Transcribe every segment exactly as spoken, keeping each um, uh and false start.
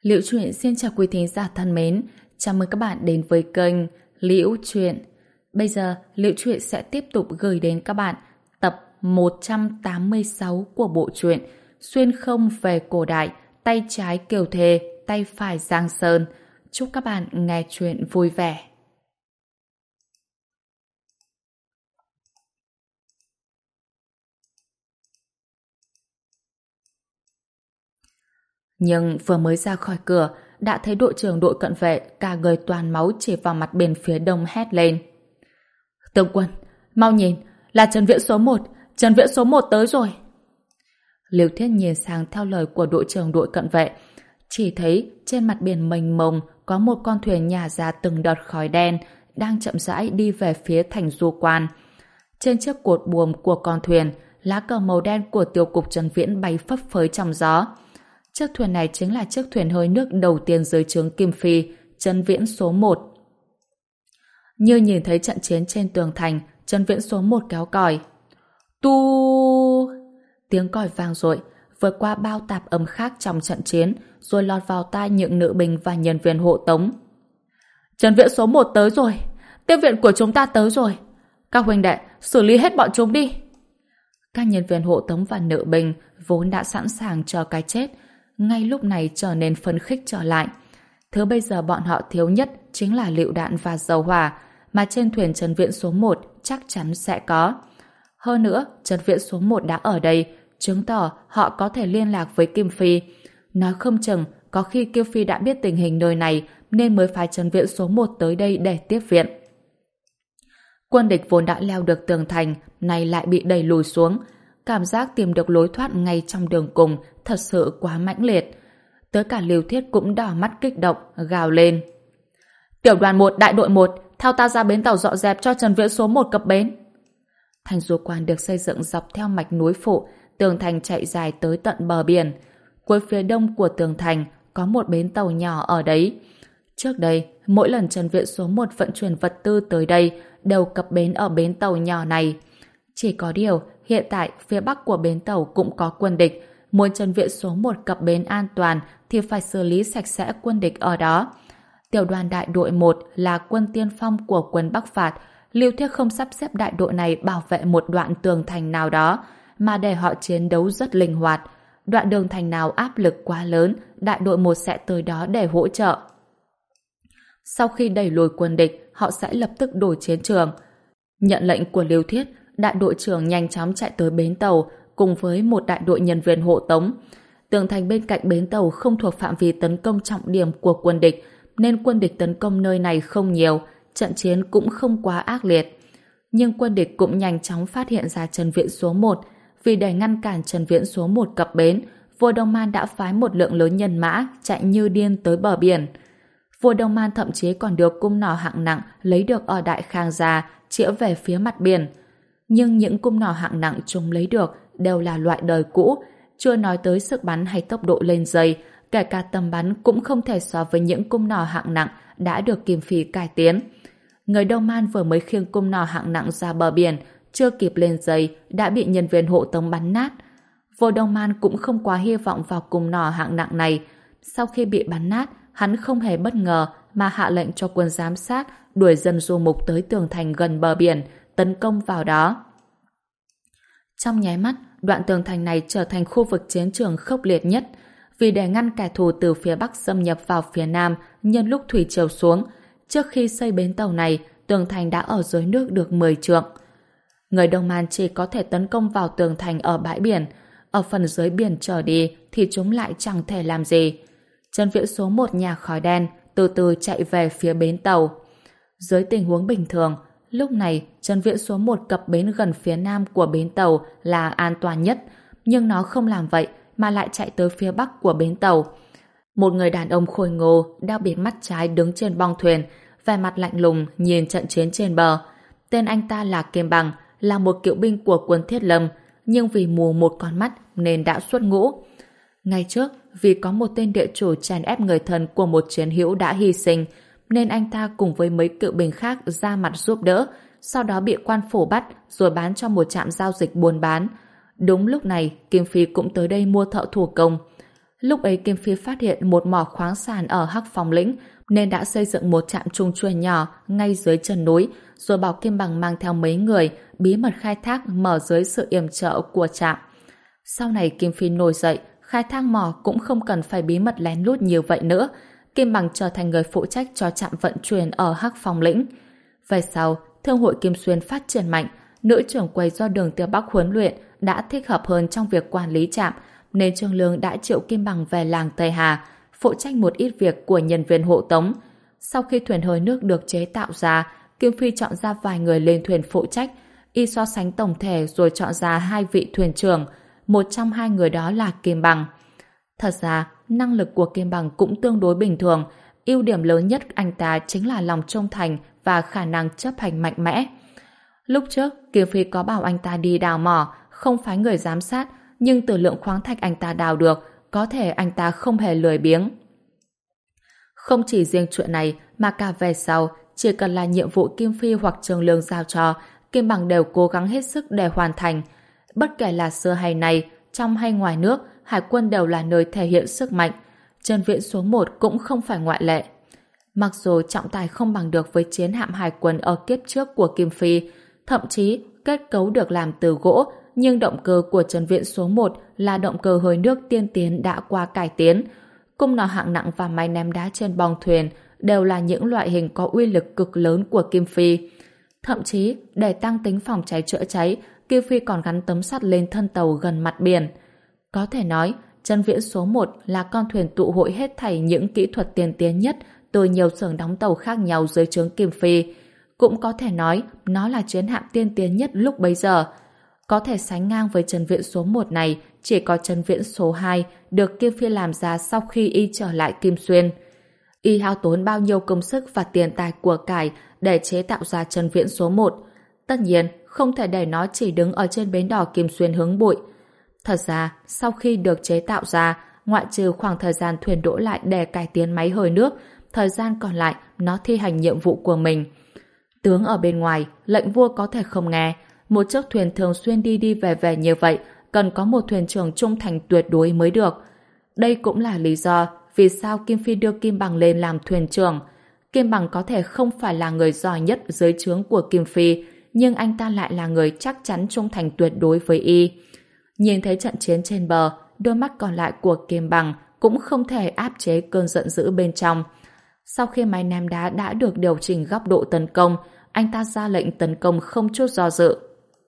Liễu Chuyện xin chào quý thính giả thân mến, chào mừng các bạn đến với kênh Liễu Chuyện. Bây giờ, Liễu Chuyện sẽ tiếp tục gửi đến các bạn tập một trăm tám mươi sáu của bộ truyện Xuyên không về cổ đại, tay trái Kiều Thề, tay phải Giang Sơn. Chúc các bạn nghe chuyện vui vẻ. Nhưng vừa mới ra khỏi cửa, đã thấy đội trưởng đội cận vệ cả người toàn máu chỉ vào mặt bên phía đông hét lên. Tướng quân, mau nhìn, là Trần Viễn số một, Trần Viễn số một tới rồi. Liêu Thiết nhìn sang theo lời của đội trưởng đội cận vệ, chỉ thấy trên mặt biển mênh mông có một con thuyền nhả ra từng đợt khói đen đang chậm rãi đi về phía thành Du Quan. Trên chiếc cột buồm của con thuyền, lá cờ màu đen của tiêu cục Trần Viễn bay phấp phới trong gió. Chiếc thuyền này chính là chiếc thuyền hơi nước đầu tiên dưới trướng Kim Phi, Trần Viễn số một. Như nhìn thấy trận chiến trên tường thành, Trần Viễn số một kéo còi. Tu! Tiếng còi vang dội, vượt qua bao tạp âm khác trong trận chiến, rồi lọt vào tai những nữ binh và nhân viên hộ tống. Trần Viễn số một tới rồi! Tiếp viện của chúng ta tới rồi! Các huynh đệ, xử lý hết bọn chúng đi! Các nhân viên hộ tống và nữ binh vốn đã sẵn sàng chờ cái chết, ngay lúc này trở nên phấn khích trở lại. Thứ bây giờ bọn họ thiếu nhất chính là lựu đạn và dầu hỏa, mà trên thuyền Trần Viễn số một chắc chắn sẽ có. Hơn nữa, Trần Viễn số một đã ở đây, chứng tỏ họ có thể liên lạc với Kim Phi. Nói không chừng, có khi Kim Phi đã biết tình hình nơi này nên mới phái Trần Viễn số một tới đây để tiếp viện. Quân địch vốn đã leo được tường thành, nay lại bị đẩy lùi xuống. Cảm giác tìm được lối thoát ngay trong đường cùng thật sự quá mãnh liệt. Tới cả Liêu Thiết cũng đỏ mắt kích động, gào lên. Tiểu đoàn một, đại đội một, theo ta ra bến tàu dọn dẹp cho Trần Viễn số một cập bến. Thành Du Quan được xây dựng dọc theo mạch núi phụ, tường thành chạy dài tới tận bờ biển. Cuối phía đông của tường thành có một bến tàu nhỏ ở đấy. Trước đây, mỗi lần Trần Viễn số một vận chuyển vật tư tới đây đều cập bến ở bến tàu nhỏ này. Chỉ có điều, hiện tại phía bắc của bến tàu cũng có quân địch. Muốn Trần Viễn số một cập bến an toàn thì phải xử lý sạch sẽ quân địch ở đó. Tiểu đoàn đại đội một là quân tiên phong của quân Bắc Phạt. Liêu Thiết không sắp xếp đại đội này bảo vệ một đoạn tường thành nào đó, mà để họ chiến đấu rất linh hoạt. Đoạn đường thành nào áp lực quá lớn, đại đội một sẽ tới đó để hỗ trợ. Sau khi đẩy lùi quân địch, họ sẽ lập tức đổi chiến trường. Nhận lệnh của Liêu Thiết, đại đội trưởng nhanh chóng chạy tới bến tàu cùng với một đại đội nhân viên hộ tống. Tường thành bên cạnh bến tàu không thuộc phạm vi tấn công trọng điểm của quân địch, nên quân địch tấn công nơi này không nhiều, trận chiến cũng không quá ác liệt. Nhưng quân địch cũng nhanh chóng phát hiện ra Trần Viễn số một. Vì để ngăn cản Trần Viễn số một cập bến, vua Đông Man đã phái một lượng lớn nhân mã chạy như điên tới bờ biển. Vua Đông Man thậm chí còn được cung nỏ hạng nặng lấy được ở Đại Khang Gia chĩa về phía mặt biển. Nhưng những cung nỏ hạng nặng chúng lấy được đều là loại đời cũ, chưa nói tới sức bắn hay tốc độ lên dây, kể cả tầm bắn cũng không thể so với những cung nỏ hạng nặng đã được Kim Phi cải tiến. Người Đông Man vừa mới khiêng cung nỏ hạng nặng ra bờ biển, chưa kịp lên dây đã bị nhân viên hộ tống bắn nát. Vua Đông Man cũng không quá hy vọng vào cung nỏ hạng nặng này. Sau khi bị bắn nát, hắn không hề bất ngờ mà hạ lệnh cho quân giám sát đuổi dân du mục tới tường thành gần bờ biển, tấn công vào đó. Trong nháy mắt, đoạn tường thành này trở thành khu vực chiến trường khốc liệt nhất. Vì để ngăn kẻ thù từ phía Bắc xâm nhập vào phía Nam nhân lúc thủy triều xuống, trước khi xây bến tàu này, tường thành đã ở dưới nước được mười trượng. Người Đông Man chỉ có thể tấn công vào tường thành ở bãi biển, ở phần dưới biển trở đi thì chúng lại chẳng thể làm gì. Trần Viễn số một nhà khói đen từ từ chạy về phía bến tàu. Dưới tình huống bình thường, lúc này Trần Viễn số một cập bến gần phía nam của bến tàu là an toàn nhất, nhưng nó không làm vậy mà lại chạy tới phía bắc của bến tàu. Một người đàn ông khôi ngô đeo bịt mắt trái đứng trên bong thuyền, vẻ mặt lạnh lùng nhìn trận chiến trên bờ. Tên anh ta là Kim Bằng, là một cựu binh của quân Thiết Lâm, nhưng vì mù một con mắt nên đã xuất ngũ. Ngày trước, vì có một tên địa chủ chèn ép người thân của một chiến hữu đã hy sinh, nên anh ta cùng với mấy cựu binh khác ra mặt giúp đỡ, sau đó bị quan phủ bắt rồi bán cho một trạm giao dịch buôn bán. Đúng lúc này, Kim Phi cũng tới đây mua thợ thủ công. Lúc ấy Kim Phi phát hiện một mỏ khoáng sản ở Hắc Phong lĩnh nên đã xây dựng một trạm trung chuyển nhỏ ngay dưới chân núi, rồi bảo Kim Bằng mang theo mấy người bí mật khai thác mở dưới sự yểm trợ của trạm. Sau này Kim Phi nổi dậy, khai thác mỏ cũng không cần phải bí mật lén lút như vậy nữa. Kim Bằng trở thành người phụ trách cho trạm vận chuyển ở Hắc Phong lĩnh. Về sau, thương hội Kim Xuyên phát triển mạnh, nữ trưởng quầy do Đường Tiêu Bắc huấn luyện đã thích hợp hơn trong việc quản lý trạm, nên Trương Lương đã triệu Kim Bằng về làng Tây Hà, phụ trách một ít việc của nhân viên hộ tống. Sau khi thuyền hơi nước được chế tạo ra, Kim Phi chọn ra vài người lên thuyền phụ trách, y so sánh tổng thể rồi chọn ra hai vị thuyền trưởng, một trong hai người đó là Kim Bằng. Thật ra, năng lực của Kim Bằng cũng tương đối bình thường, ưu điểm lớn nhất anh ta chính là lòng trung thành và khả năng chấp hành mạnh mẽ. Lúc trước, Kim Phi có bảo anh ta đi đào mỏ, không phái người giám sát, nhưng từ lượng khoáng thạch anh ta đào được, có thể anh ta không hề lười biếng. Không chỉ riêng chuyện này, mà cả về sau, chỉ cần là nhiệm vụ Kim Phi hoặc Trương Lương giao cho, Kim Bằng đều cố gắng hết sức để hoàn thành. Bất kể là xưa hay nay, trong hay ngoài nước, hải quân đều là nơi thể hiện sức mạnh. Trần Viễn số một cũng không phải ngoại lệ. Mặc dù trọng tài không bằng được với chiến hạm hải quân ở kiếp trước của Kim Phi, thậm chí kết cấu được làm từ gỗ, nhưng động cơ của Trần Viễn số một là động cơ hơi nước tiên tiến đã qua cải tiến. Cung nỏ hạng nặng và máy ném đá trên bong thuyền đều là những loại hình có uy lực cực lớn của Kim Phi. Thậm chí, để tăng tính phòng cháy chữa cháy, Kim Phi còn gắn tấm sắt lên thân tàu gần mặt biển. Có thể nói, Trần Viễn số một là con thuyền tụ hội hết thảy những kỹ thuật tiên tiến nhất từ nhiều xưởng đóng tàu khác nhau dưới trướng Kim Phi. Cũng có thể nói, nó là chiến hạm tiên tiến nhất lúc bấy giờ. Có thể sánh ngang với Trần Viễn số một này, chỉ có Trần Viễn số hai được Kim Phi làm ra sau khi y trở lại Kim Xuyên. Y hao tốn bao nhiêu công sức và tiền tài của cải để chế tạo ra Trần Viễn số một. Tất nhiên, không thể để nó chỉ đứng ở trên bến đỏ Kim Xuyên hứng bụi. Thật ra, sau khi được chế tạo ra, ngoại trừ khoảng thời gian thuyền đỗ lại để cải tiến máy hơi nước, thời gian còn lại nó thi hành nhiệm vụ của mình. Tướng ở bên ngoài, lệnh vua có thể không nghe. Một chiếc thuyền thường xuyên đi đi về về như vậy, cần có một thuyền trưởng trung thành tuyệt đối mới được. Đây cũng là lý do vì sao Kim Phi đưa Kim Bằng lên làm thuyền trưởng. Kim Bằng có thể không phải là người giỏi nhất dưới trướng của Kim Phi, nhưng anh ta lại là người chắc chắn trung thành tuyệt đối với y. Nhìn thấy trận chiến trên bờ, đôi mắt còn lại của Kim Bằng cũng không thể áp chế cơn giận dữ bên trong. Sau khi máy ném đá đã được điều chỉnh góc độ tấn công, anh ta ra lệnh tấn công không chút do dự.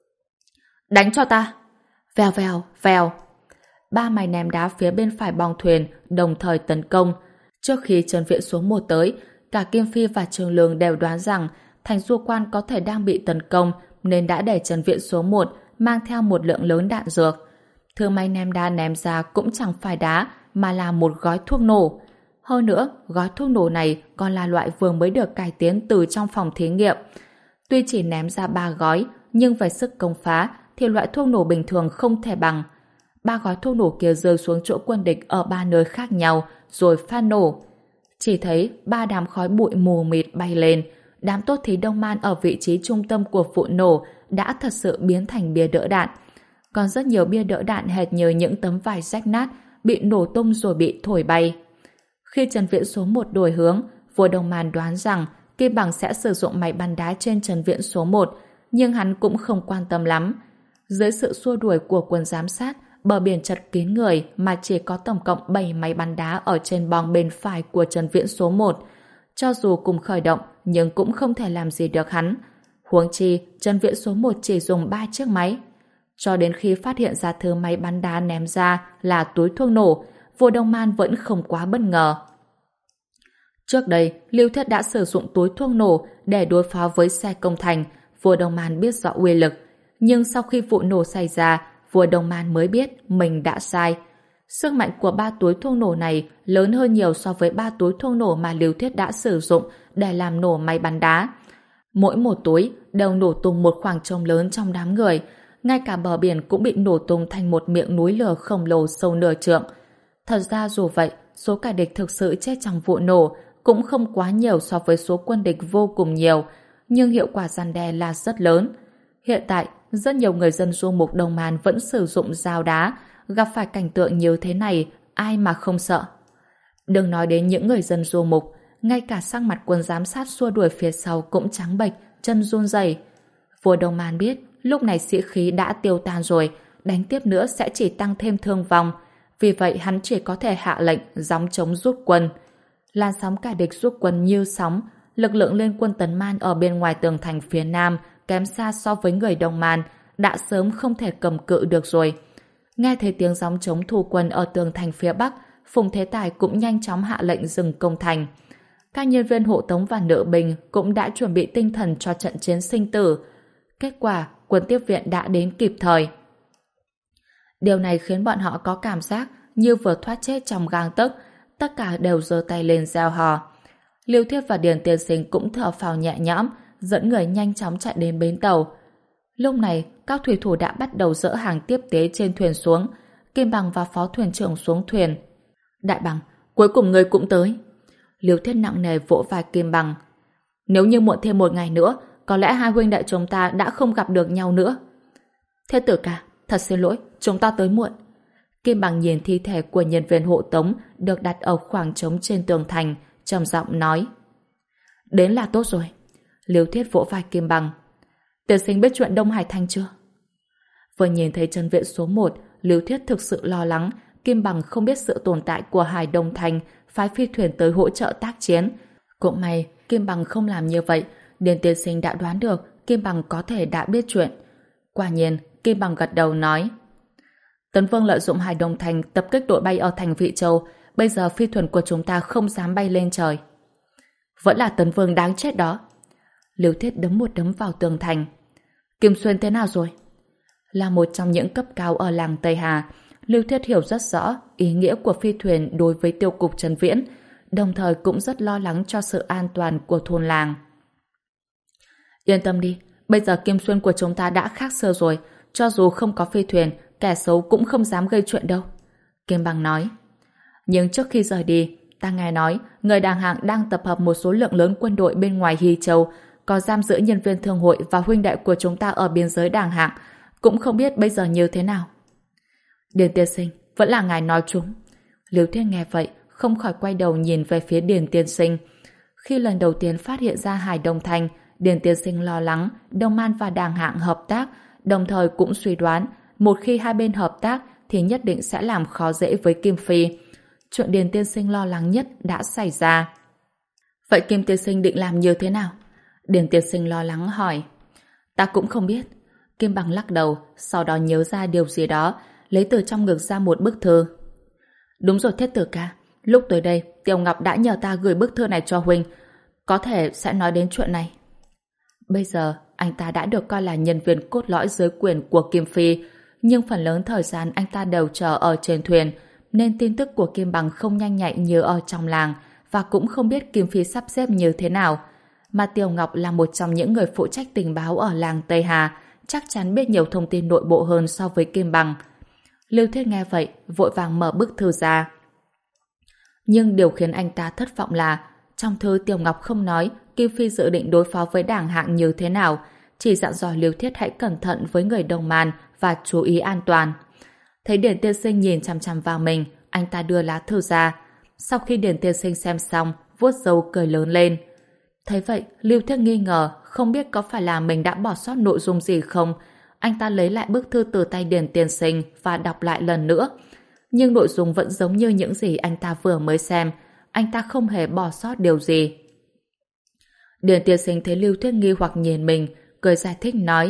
Đánh cho ta! Vèo vèo, vèo. Ba máy ném đá phía bên phải bong thuyền đồng thời tấn công. Trước khi Trần Viễn số một tới, cả Kim Phi và Trương Lương đều đoán rằng thành Du Quan có thể đang bị tấn công nên đã để Trần Viễn số một mang theo một lượng lớn đạn dược. Thứ máy ném đá ném ra cũng chẳng phải đá mà là một gói thuốc nổ. Hơn nữa, gói thuốc nổ này còn là loại vừa mới được cải tiến từ trong phòng thí nghiệm. Tuy chỉ ném ra ba gói, nhưng về sức công phá thì loại thuốc nổ bình thường không thể bằng. Ba gói thuốc nổ kia rơi xuống chỗ quân địch ở ba nơi khác nhau rồi phát nổ. Chỉ thấy ba đám khói bụi mù mịt bay lên. Đám tốt thí Đông Man ở vị trí trung tâm của vụ nổ đã thật sự biến thành bia đỡ đạn. Còn rất nhiều bia đỡ đạn hệt như những tấm vải rách nát bị nổ tung rồi bị thổi bay. Khi Trần Viễn số một đổi hướng, vua Đông Man đoán rằng Kim Bằng sẽ sử dụng máy bắn đá trên Trần Viễn số một, nhưng hắn cũng không quan tâm lắm. Dưới sự xua đuổi của quân giám sát, bờ biển chật kín người mà chỉ có tổng cộng bảy máy bắn đá ở trên bong bên phải của Trần Viễn số một. Cho dù cùng khởi động, nhưng cũng không thể làm gì được hắn. Huống chi, Trần Viễn số một chỉ dùng ba chiếc máy. Cho đến khi phát hiện ra thứ máy bắn đá ném ra là túi thuốc nổ, vua Đông Man vẫn không quá bất ngờ. Trước đây, Lưu Thiết đã sử dụng túi thuốc nổ để đối phó với xe công thành, vua Đông Man biết rõ uy lực. Nhưng sau khi vụ nổ xảy ra, vua Đông Man mới biết mình đã sai. Sức mạnh của ba túi thuốc nổ này lớn hơn nhiều so với ba túi thuốc nổ mà Lưu Thiết đã sử dụng để làm nổ máy bắn đá. Mỗi một túi đều nổ tung một khoảng trống lớn trong đám người, ngay cả bờ biển cũng bị nổ tung thành một miệng núi lửa khổng lồ sâu nửa trượng. Thật ra dù vậy, số kẻ địch thực sự chết trong vụ nổ cũng không quá nhiều so với số quân địch vô cùng nhiều, nhưng hiệu quả răn đe là rất lớn. Hiện tại, rất nhiều người dân du mục Đông Man vẫn sử dụng dao đá, gặp phải cảnh tượng như thế này, ai mà không sợ. Đừng nói đến những người dân du mục, ngay cả sắc mặt quân giám sát xua đuổi phía sau cũng trắng bệch, chân run rẩy. Vua Đông Man biết lúc này sĩ khí đã tiêu tan rồi, đánh tiếp nữa sẽ chỉ tăng thêm thương vong. Vì vậy hắn chỉ có thể hạ lệnh gióng chống rút quân. Làn sóng kẻ địch rút quân như sóng, lực lượng liên quân Tấn Man ở bên ngoài tường thành phía nam kém xa so với người Đông Man, đã sớm không thể cầm cự được rồi. Nghe thấy tiếng gióng chống thu quân ở tường thành phía bắc, Phùng Thế Tài cũng nhanh chóng hạ lệnh dừng công thành. Các nhân viên hộ tống và nữ binh cũng đã chuẩn bị tinh thần cho trận chiến sinh tử. Kết quả, quân tiếp viện đã đến kịp thời. Điều này khiến bọn họ có cảm giác như vừa thoát chết trong gang tấc, tất cả đều giơ tay lên reo hò. Liêu Thiết và Điền Tiên Sinh cũng thở phào nhẹ nhõm, dẫn người nhanh chóng chạy đến bến tàu. Lúc này, các thủy thủ đã bắt đầu dỡ hàng tiếp tế trên thuyền xuống. Kim Bằng và phó thuyền trưởng xuống thuyền. Đại Bằng, cuối cùng người cũng tới. Liêu Thiết nặng nề vỗ vai Kim Bằng. Nếu như muộn thêm một ngày nữa, có lẽ hai huynh đệ chúng ta đã không gặp được nhau nữa. Thế tử ca, thật xin lỗi, chúng ta tới muộn. Kim Bằng nhìn thi thể của nhân viên hộ tống được đặt ở khoảng trống trên tường thành, trầm giọng nói. Đến là tốt rồi. Liêu Thiết vỗ vai Kim Bằng. Tiên sinh biết chuyện Đông Hải Thành chưa? Vừa nhìn thấy chân viện số một, Liêu Thiết thực sự lo lắng Kim Bằng không biết sự tồn tại của Hải Đông Thành, phái phi thuyền tới hỗ trợ tác chiến. Cũng may Kim Bằng không làm như vậy, Điền Tiên Sinh đã đoán được Kim Bằng có thể đã biết chuyện. Quả nhiên, Kim Bằng gật đầu nói. Tấn Vương lợi dụng Hải Đông Thành tập kích đội bay ở thành Vị Châu, bây giờ phi thuyền của chúng ta không dám bay lên trời. Vẫn là Tấn Vương đáng chết đó. Liêu Thiết đấm một đấm vào tường thành. Kim Xuyên thế nào rồi? Là một trong những cấp cao ở làng Tây Hà, Liêu Thiết hiểu rất rõ ý nghĩa của phi thuyền đối với tiêu cục Trần Viễn, đồng thời cũng rất lo lắng cho sự an toàn của thôn làng. Yên tâm đi, bây giờ Kim Xuyên của chúng ta đã khác xưa rồi, cho dù không có phi thuyền, kẻ xấu cũng không dám gây chuyện đâu. Kim Bằng nói. Nhưng trước khi rời đi, ta nghe nói người Đàng Hạng đang tập hợp một số lượng lớn quân đội bên ngoài Hy Châu, có giam giữ nhân viên thương hội và huynh đệ của chúng ta ở biên giới Đàng Hạng, cũng không biết bây giờ như thế nào. Điền Tiên Sinh, vẫn là ngài nói chúng. Liêu Thiết nghe vậy, không khỏi quay đầu nhìn về phía Điền Tiên Sinh. Khi lần đầu tiên phát hiện ra Hải Đông Thành, Điền Tiên Sinh lo lắng Đông Man và Đàng Hạng hợp tác, đồng thời cũng suy đoán một khi hai bên hợp tác thì nhất định sẽ làm khó dễ với Kim Phi. Chuyện Điền Tiên Sinh lo lắng nhất đã xảy ra. Vậy Kim Tiên Sinh định làm như thế nào? Điền Tiên Sinh lo lắng hỏi. Ta cũng không biết. Kim Bằng lắc đầu, sau đó nhớ ra điều gì đó, lấy từ trong ngực ra một bức thư. Đúng rồi Thiết tử ca, lúc tới đây Tiểu Ngọc đã nhờ ta gửi bức thư này cho huynh, có thể sẽ nói đến chuyện này. Bây giờ anh ta đã được coi là nhân viên cốt lõi dưới quyền của Kim Phi, nhưng phần lớn thời gian anh ta đều chờ ở trên thuyền, nên tin tức của Kim Bằng không nhanh nhạy như ở trong làng, và cũng không biết Kim Phi sắp xếp như thế nào. Mà Tiểu Ngọc là một trong những người phụ trách tình báo ở làng Tây Hà, chắc chắn biết nhiều thông tin nội bộ hơn so với Kim Bằng. Lưu Thiết nghe vậy, vội vàng mở bức thư ra. Nhưng điều khiến anh ta thất vọng là trong thư Tiểu Ngọc không nói Kim Phi dự định đối phó với Đàng Hạng như thế nào, chỉ dặn dò Lưu Thiết hãy cẩn thận với người Đông Man và chú ý an toàn. Thấy Điền Tiên Sinh nhìn chằm chằm vào mình, anh ta đưa lá thư ra. Sau khi Điền Tiên Sinh xem xong, vuốt râu cười lớn lên. Thấy vậy, Lưu Thiết nghi ngờ, không biết có phải là mình đã bỏ sót nội dung gì không. Anh ta lấy lại bức thư từ tay Điền Tiên Sinh và đọc lại lần nữa. Nhưng nội dung vẫn giống như những gì anh ta vừa mới xem. Anh ta không hề bỏ sót điều gì. Điền Tiên Sinh thấy Lưu Thiết nghi hoặc nhìn mình, cười giải thích nói.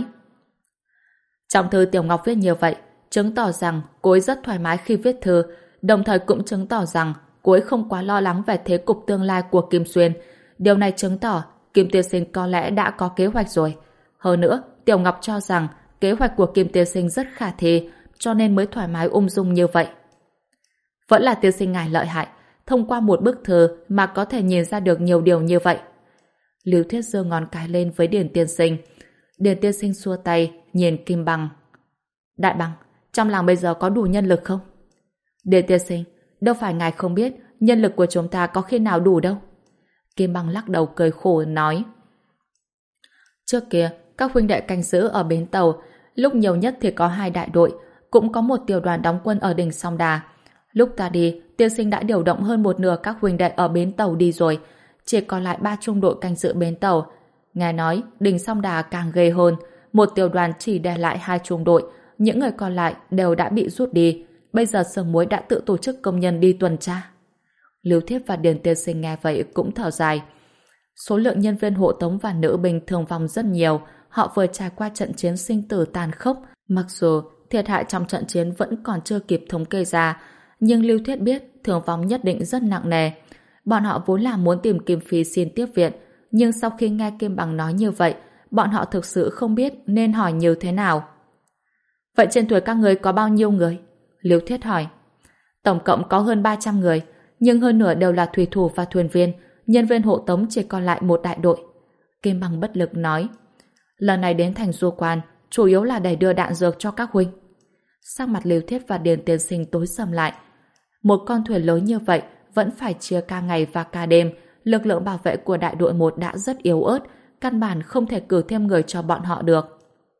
Trong thư Tiểu Ngọc viết như vậy, chứng tỏ rằng cô ấy rất thoải mái khi viết thư, đồng thời cũng chứng tỏ rằng cô ấy không quá lo lắng về thế cục tương lai của Kim Xuyên. Điều này chứng tỏ Kim Tiên Sinh có lẽ đã có kế hoạch rồi. Hơn nữa, Tiểu Ngọc cho rằng kế hoạch của Kim Tiên Sinh rất khả thi, cho nên mới thoải mái ung dung như vậy. Vẫn là Tiên Sinh ngài lợi hại, thông qua một bức thư mà có thể nhìn ra được nhiều điều như vậy. Lưu Thiết giơ ngón cái lên với Điền Tiên Sinh. Điền Tiên Sinh xua tay, nhìn Kim Bằng. Đại Bằng, trong làng bây giờ có đủ nhân lực không? Điền Tiên Sinh, đâu phải ngài không biết nhân lực của chúng ta có khi nào đủ đâu. Kim Bằng lắc đầu cười khổ nói. Trước kia, các huynh đệ canh giữ ở bến tàu, lúc nhiều nhất thì có hai đại đội, cũng có một tiểu đoàn đóng quân ở đỉnh Song Đà. Lúc ta đi, tiên sinh đã điều động hơn một nửa các huynh đệ ở bến tàu đi rồi. Chỉ còn lại ba trung đội canh giữ bến tàu. Nghe nói, Đình Song Đà càng ghê hơn. Một tiểu đoàn chỉ để lại hai trung đội. Những người còn lại đều đã bị rút đi. Bây giờ xưởng muối đã tự tổ chức công nhân đi tuần tra. Lưu Thiếp và Điền tiên sinh nghe vậy cũng thở dài. Số lượng nhân viên hộ tống và nữ binh thương vong rất nhiều. Họ vừa trải qua trận chiến sinh tử tàn khốc. Mặc dù thiệt hại trong trận chiến vẫn còn chưa kịp thống kê ra, nhưng Lưu Thiết biết thương vong nhất định rất nặng nề. Bọn họ vốn là muốn tìm Kim Phi xin tiếp viện, nhưng sau khi nghe Kim Bằng nói như vậy, bọn họ thực sự không biết nên hỏi như thế nào. Vậy trên thuyền các người có bao nhiêu người? Lưu Thiết hỏi. Tổng cộng có hơn ba trăm người, nhưng hơn nửa đều là thủy thủ và thuyền viên, nhân viên hộ tống chỉ còn lại một đại đội. Kim Bằng bất lực nói. Lần này đến thành Du Quan, chủ yếu là để đưa đạn dược cho các huynh. Sắc mặt Lưu Thiết và Điền tiên sinh tối sầm lại. Một con thuyền lớn như vậy vẫn phải chia ca ngày và ca đêm. Lực lượng bảo vệ của đại đội một đã rất yếu ớt, căn bản không thể cử thêm người cho bọn họ được.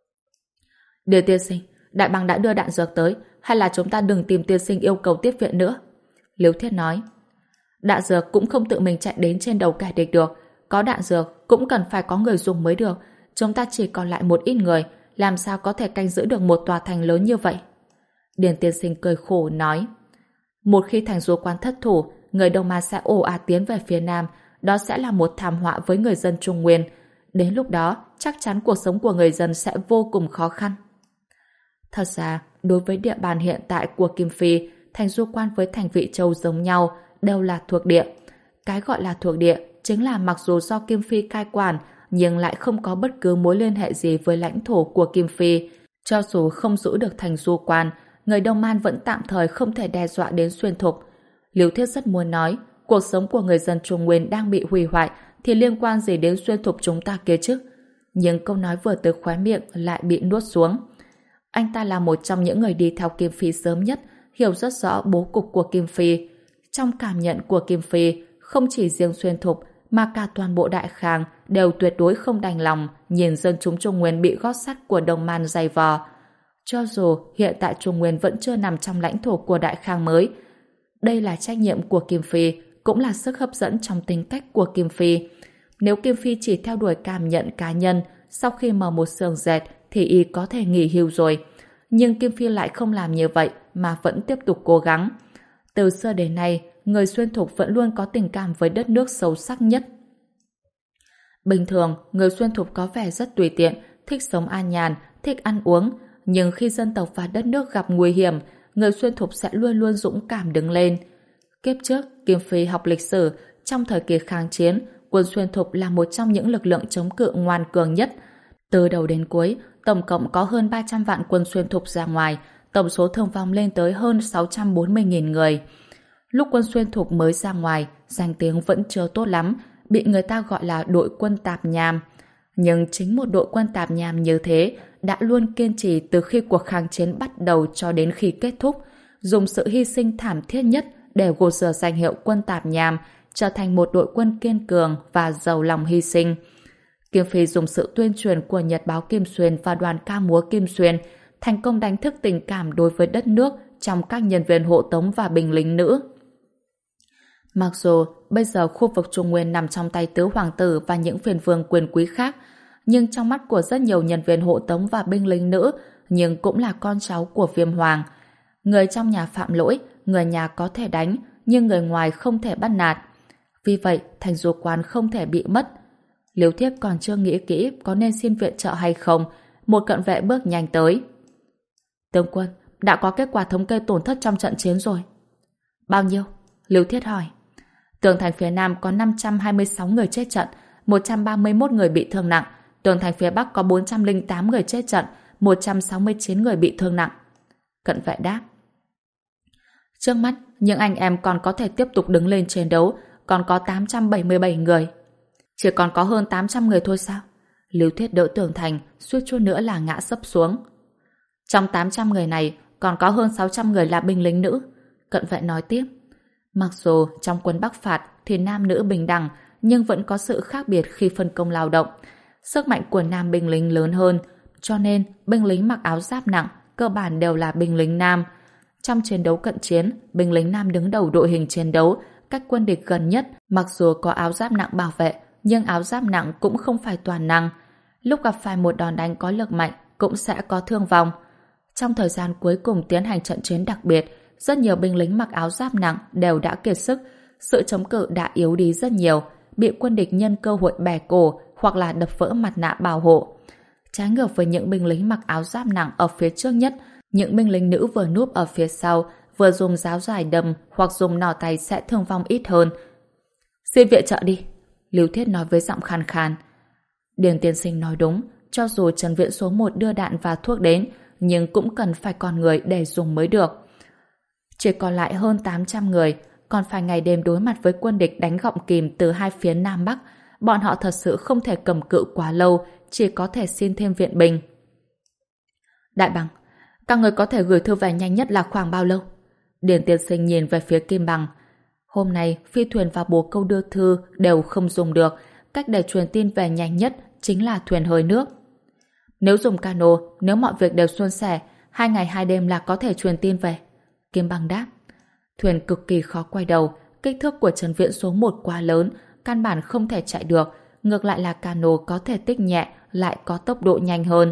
Điền tiên sinh, đại bàng đã đưa đạn dược tới, hay là chúng ta đừng tìm tiên sinh yêu cầu tiếp viện nữa? Lưu Thiết nói. Đạn dược cũng không tự mình chạy đến trên đầu kẻ địch được. Có đạn dược cũng cần phải có người dùng mới được. Chúng ta chỉ còn lại một ít người, làm sao có thể canh giữ được một tòa thành lớn như vậy? Điền tiên sinh cười khổ nói. Một khi thành Du Quan thất thủ, người Đông Ma sẽ ồ ạt tiến về phía Nam, đó sẽ là một thảm họa với người dân Trung Nguyên. Đến lúc đó, chắc chắn cuộc sống của người dân sẽ vô cùng khó khăn. Thật ra, đối với địa bàn hiện tại của Kim Phi, thành Du Quan với thành Vị Châu giống nhau, đều là thuộc địa. Cái gọi là thuộc địa chính là mặc dù do Kim Phi cai quản, nhưng lại không có bất cứ mối liên hệ gì với lãnh thổ của Kim Phi. Cho dù không giữ được thành Du Quan, người Đông Man vẫn tạm thời không thể đe dọa đến Xuyên Thục. Lưu Thiết rất muốn nói, cuộc sống của người dân Trung Nguyên đang bị hủy hoại thì liên quan gì đến Xuyên Thục chúng ta kia chứ? Nhưng câu nói vừa từ khóe miệng lại bị nuốt xuống. Anh ta là một trong những người đi theo Kim Phi sớm nhất, hiểu rất rõ bố cục của Kim Phi. Trong cảm nhận của Kim Phi, không chỉ riêng Xuyên Thục mà cả toàn bộ Đại Khang đều tuyệt đối không đành lòng nhìn dân chúng Trung Nguyên bị gót sắt của Đông Man dày vò. Cho dù hiện tại Trung Nguyên vẫn chưa nằm trong lãnh thổ của Đại Khang mới, đây là trách nhiệm của Kim Phi, cũng là sức hấp dẫn trong tính cách của Kim Phi. Nếu Kim Phi chỉ theo đuổi cảm nhận cá nhân, sau khi mở một xưởng dệt thì y có thể nghỉ hưu rồi. Nhưng Kim Phi lại không làm như vậy mà vẫn tiếp tục cố gắng. Từ xưa đến nay, người Xuyên Thục vẫn luôn có tình cảm với đất nước sâu sắc nhất. Bình thường, người Xuyên Thục có vẻ rất tùy tiện, thích sống an nhàn, thích ăn uống, nhưng khi dân tộc và đất nước gặp nguy hiểm, người Xuyên Thục sẽ luôn luôn dũng cảm đứng lên. Kiếp trước, Kim Phi học lịch sử, trong thời kỳ kháng chiến, quân Xuyên Thục là một trong những lực lượng chống cự ngoan cường nhất. Từ đầu đến cuối, tổng cộng có hơn ba trăm vạn quân Xuyên Thục ra ngoài, tổng số thương vong lên tới hơn sáu trăm bốn mươi nghìn người. Lúc quân Xuyên Thục mới ra ngoài, danh tiếng vẫn chưa tốt lắm, bị người ta gọi là đội quân tạp nham. Nhưng chính một đội quân tạp nham như thế đã luôn kiên trì từ khi cuộc kháng chiến bắt đầu cho đến khi kết thúc, dùng sự hy sinh thảm thiết nhất để gột rửa danh hiệu quân tạp nham, trở thành một đội quân kiên cường và giàu lòng hy sinh. Kim Phi dùng sự tuyên truyền của Nhật báo Kim Xuyên và đoàn ca múa Kim Xuyên thành công đánh thức tình cảm đối với đất nước trong các nhân viên hộ tống và binh lính nữ. Mặc dù bây giờ khu vực Trung Nguyên nằm trong tay tứ hoàng tử và những phiên vương quyền quý khác, nhưng trong mắt của rất nhiều nhân viên hộ tống và binh lính nữ, nhưng cũng là con cháu của Viêm Hoàng. Người trong nhà phạm lỗi, người nhà có thể đánh, nhưng người ngoài không thể bắt nạt. Vì vậy, thành Du Quan không thể bị mất. Liêu Thiếp còn chưa nghĩ kỹ có nên xin viện trợ hay không, một cận vệ bước nhanh tới. Tướng quân, đã có kết quả thống kê tổn thất trong trận chiến rồi. Bao nhiêu? Liêu Thiết hỏi. Tường thành phía Nam có năm trăm hai mươi sáu người chết trận, một trăm ba mươi mốt người bị thương nặng. Tường thành phía Bắc có bốn trăm lẻ tám người chết trận, một trăm sáu mươi chín người bị thương nặng. Cận vệ đáp. Trước mắt, những anh em còn có thể tiếp tục đứng lên chiến đấu, còn có tám trăm bảy mươi bảy người. Chỉ còn có hơn tám trăm người thôi sao? Lưu Thiết đỡ tường thành, suýt chút nữa là ngã sấp xuống. Trong tám trăm người này, còn có hơn sáu trăm người là binh lính nữ. Cận vệ nói tiếp. Mặc dù trong quân Bắc phạt thì nam nữ bình đẳng, nhưng vẫn có sự khác biệt khi phân công lao động. Sức mạnh của nam binh lính lớn hơn, cho nên binh lính mặc áo giáp nặng cơ bản đều là binh lính nam. Trong chiến đấu cận chiến, binh lính nam đứng đầu đội hình chiến đấu, cách quân địch gần nhất, mặc dù có áo giáp nặng bảo vệ, nhưng áo giáp nặng cũng không phải toàn năng. Lúc gặp phải một đòn đánh có lực mạnh, cũng sẽ có thương vong. Trong thời gian cuối cùng tiến hành trận chiến đặc biệt, rất nhiều binh lính mặc áo giáp nặng đều đã kiệt sức, sự chống cự đã yếu đi rất nhiều, bị quân địch nhân cơ hội bẻ cổ hoặc là đập vỡ mặt nạ bảo hộ. Trái ngược với những binh lính mặc áo giáp nặng ở phía trước nhất, những binh lính nữ vừa núp ở phía sau, vừa dùng giáo dài đâm hoặc dùng nỏ tay sẽ thương vong ít hơn. Xin viện trợ đi, Lưu Thiết nói với giọng khàn khàn. Điền tiên sinh nói đúng, cho dù trần viện số một đưa đạn và thuốc đến, nhưng cũng cần phải còn người để dùng mới được. Chỉ còn lại hơn tám trăm người, còn phải ngày đêm đối mặt với quân địch đánh gọng kìm từ hai phía Nam Bắc. Bọn họ thật sự không thể cầm cự quá lâu, chỉ có thể xin thêm viện binh. Đại Bằng, các người có thể gửi thư về nhanh nhất là khoảng bao lâu? Điền tiên sinh nhìn về phía Kim Bằng. Hôm nay, phi thuyền và bồ câu đưa thư đều không dùng được. Cách để truyền tin về nhanh nhất chính là thuyền hơi nước. Nếu dùng cano, nếu mọi việc đều suôn sẻ, hai ngày hai đêm là có thể truyền tin về. Kim Bằng đáp. Thuyền cực kỳ khó quay đầu, kích thước của trần viện số một quá lớn, căn bản không thể chạy được, ngược lại là cano có thể tích nhẹ, lại có tốc độ nhanh hơn.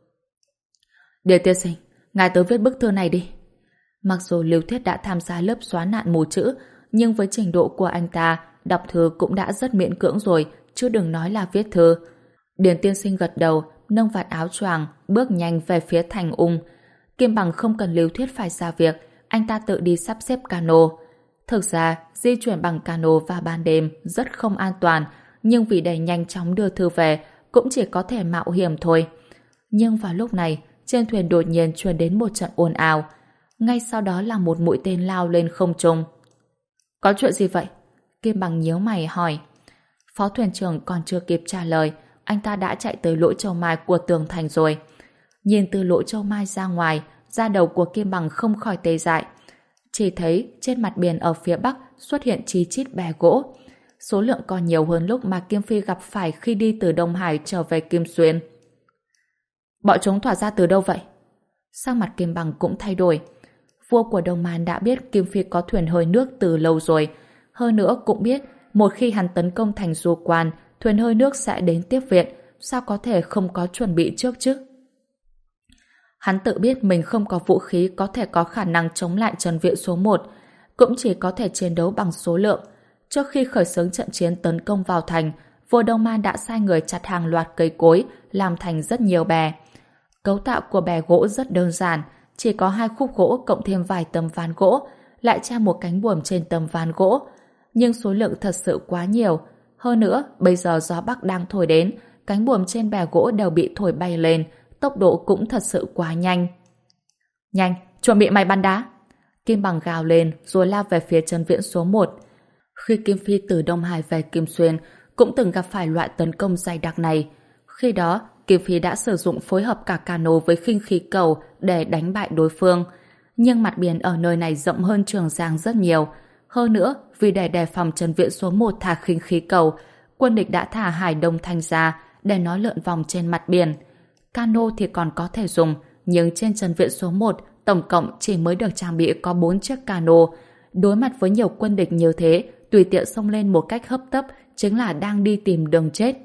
Điền tiên sinh, ngài tới viết bức thư này đi. Mặc dù Lưu Thiết đã tham gia lớp xóa nạn mù chữ, nhưng với trình độ của anh ta, đọc thư cũng đã rất miễn cưỡng rồi, chứ đừng nói là viết thư. Điền tiên sinh gật đầu, nâng vạt áo choàng, bước nhanh về phía thành ung. Kim Bằng không cần Lưu Thiết phải ra việc, anh ta tự đi sắp xếp cano. Thực ra, di chuyển bằng cano vào ban đêm rất không an toàn, nhưng vì để nhanh chóng đưa thư về, cũng chỉ có thể mạo hiểm thôi. Nhưng vào lúc này, trên thuyền đột nhiên truyền đến một trận ồn ào. Ngay sau đó là một mũi tên lao lên không trung. Có chuyện gì vậy? Kim Bằng nhíu mày hỏi. Phó thuyền trưởng còn chưa kịp trả lời, anh ta đã chạy tới lỗ châu mai của tường thành rồi. Nhìn từ lỗ châu mai ra ngoài, da đầu của Kim Bằng không khỏi tê dại. Chỉ thấy trên mặt biển ở phía bắc xuất hiện chi chít bè gỗ. Số lượng còn nhiều hơn lúc mà Kim Phi gặp phải khi đi từ Đông Hải trở về Kim Xuyên. Bọn chúng thoát ra từ đâu vậy? Sắc mặt Kim Bằng cũng thay đổi. Vua của Đông Man đã biết Kim Phi có thuyền hơi nước từ lâu rồi. Hơn nữa cũng biết một khi hắn tấn công thành Du Quan, thuyền hơi nước sẽ đến tiếp viện. Sao có thể không có chuẩn bị trước chứ? Hắn tự biết mình không có vũ khí có thể có khả năng chống lại trần viện số một, cũng chỉ có thể chiến đấu bằng số lượng. Trước khi khởi xướng trận chiến tấn công vào thành, vua Đông Man đã sai người chặt hàng loạt cây cối, làm thành rất nhiều bè. Cấu tạo của bè gỗ rất đơn giản, chỉ có hai khúc gỗ cộng thêm vài tấm ván gỗ, lại treo một cánh buồm trên tấm ván gỗ. Nhưng số lượng thật sự quá nhiều. Hơn nữa, bây giờ gió Bắc đang thổi đến, cánh buồm trên bè gỗ đều bị thổi bay lên, tốc độ cũng thật sự quá nhanh. Nhanh, chuẩn bị máy bắn đá. Kim Bằng gào lên rồi lao về phía trấn viện số một. Khi Kim Phi từ Đông Hải về Kim Xuyên, cũng từng gặp phải loại tấn công dày đặc này. Khi đó, Kim Phi đã sử dụng phối hợp cả cano với khinh khí cầu để đánh bại đối phương. Nhưng mặt biển ở nơi này rộng hơn Trường Giang rất nhiều. Hơn nữa, vì để đề phòng trấn viện số một thả khinh khí cầu, quân địch đã thả Hải Đông Thanh ra để nó lượn vòng trên mặt biển. Cano thì còn có thể dùng, nhưng trên trấn viện số một tổng cộng chỉ mới được trang bị có bốn chiếc cano. Đối mặt với nhiều quân địch như thế, tùy tiện xông lên một cách hấp tấp chính là đang đi tìm đường chết.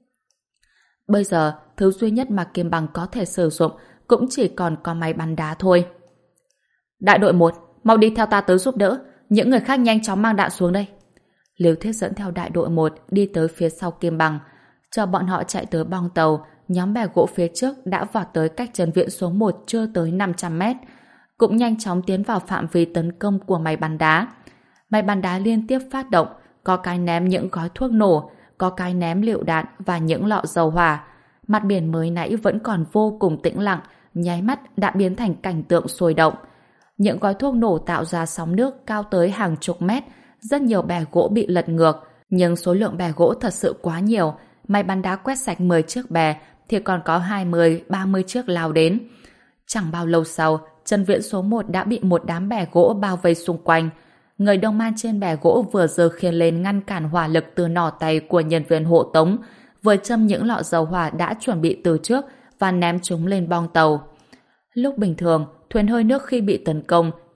Bây giờ, thứ duy nhất mà Kim Bằng có thể sử dụng cũng chỉ còn có máy bắn đá thôi. Đại đội một, mau đi theo ta tới giúp đỡ. Những người khác nhanh chóng mang đạn xuống đây. Liêu Thiết dẫn theo đại đội một đi tới phía sau Kim Bằng. Chờ bọn họ chạy tới bong tàu, nhóm bè gỗ phía trước đã vọt tới cách trấn viện số một chưa tới năm trăm mét. Cũng nhanh chóng tiến vào phạm vi tấn công của máy bắn đá. Máy bắn đá liên tiếp phát động, có cái ném những gói thuốc nổ, có cái ném lựu đạn và những lọ dầu hỏa. Mặt biển mới nãy vẫn còn vô cùng tĩnh lặng, nháy mắt đã biến thành cảnh tượng sôi động. Những gói thuốc nổ tạo ra sóng nước cao tới hàng chục mét, rất nhiều bè gỗ bị lật ngược, nhưng số lượng bè gỗ thật sự quá nhiều. Máy bắn đá quét sạch mười chiếc bè thì còn có hai mươi, ba mươi chiếc lao đến. Chẳng bao lâu sau, trấn viện số một đã bị một đám bè gỗ bao vây xung quanh. Người Đông Man trên bè gỗ vừa giơ khiên lên ngăn cản hỏa lực từ nỏ tay của nhân viên hộ tống, vừa châm những lọ dầu hỏa đã chuẩn bị từ trước và ném chúng lên bong tàu. Lúc bình thường, thuyền hơi nước khi bị tấn công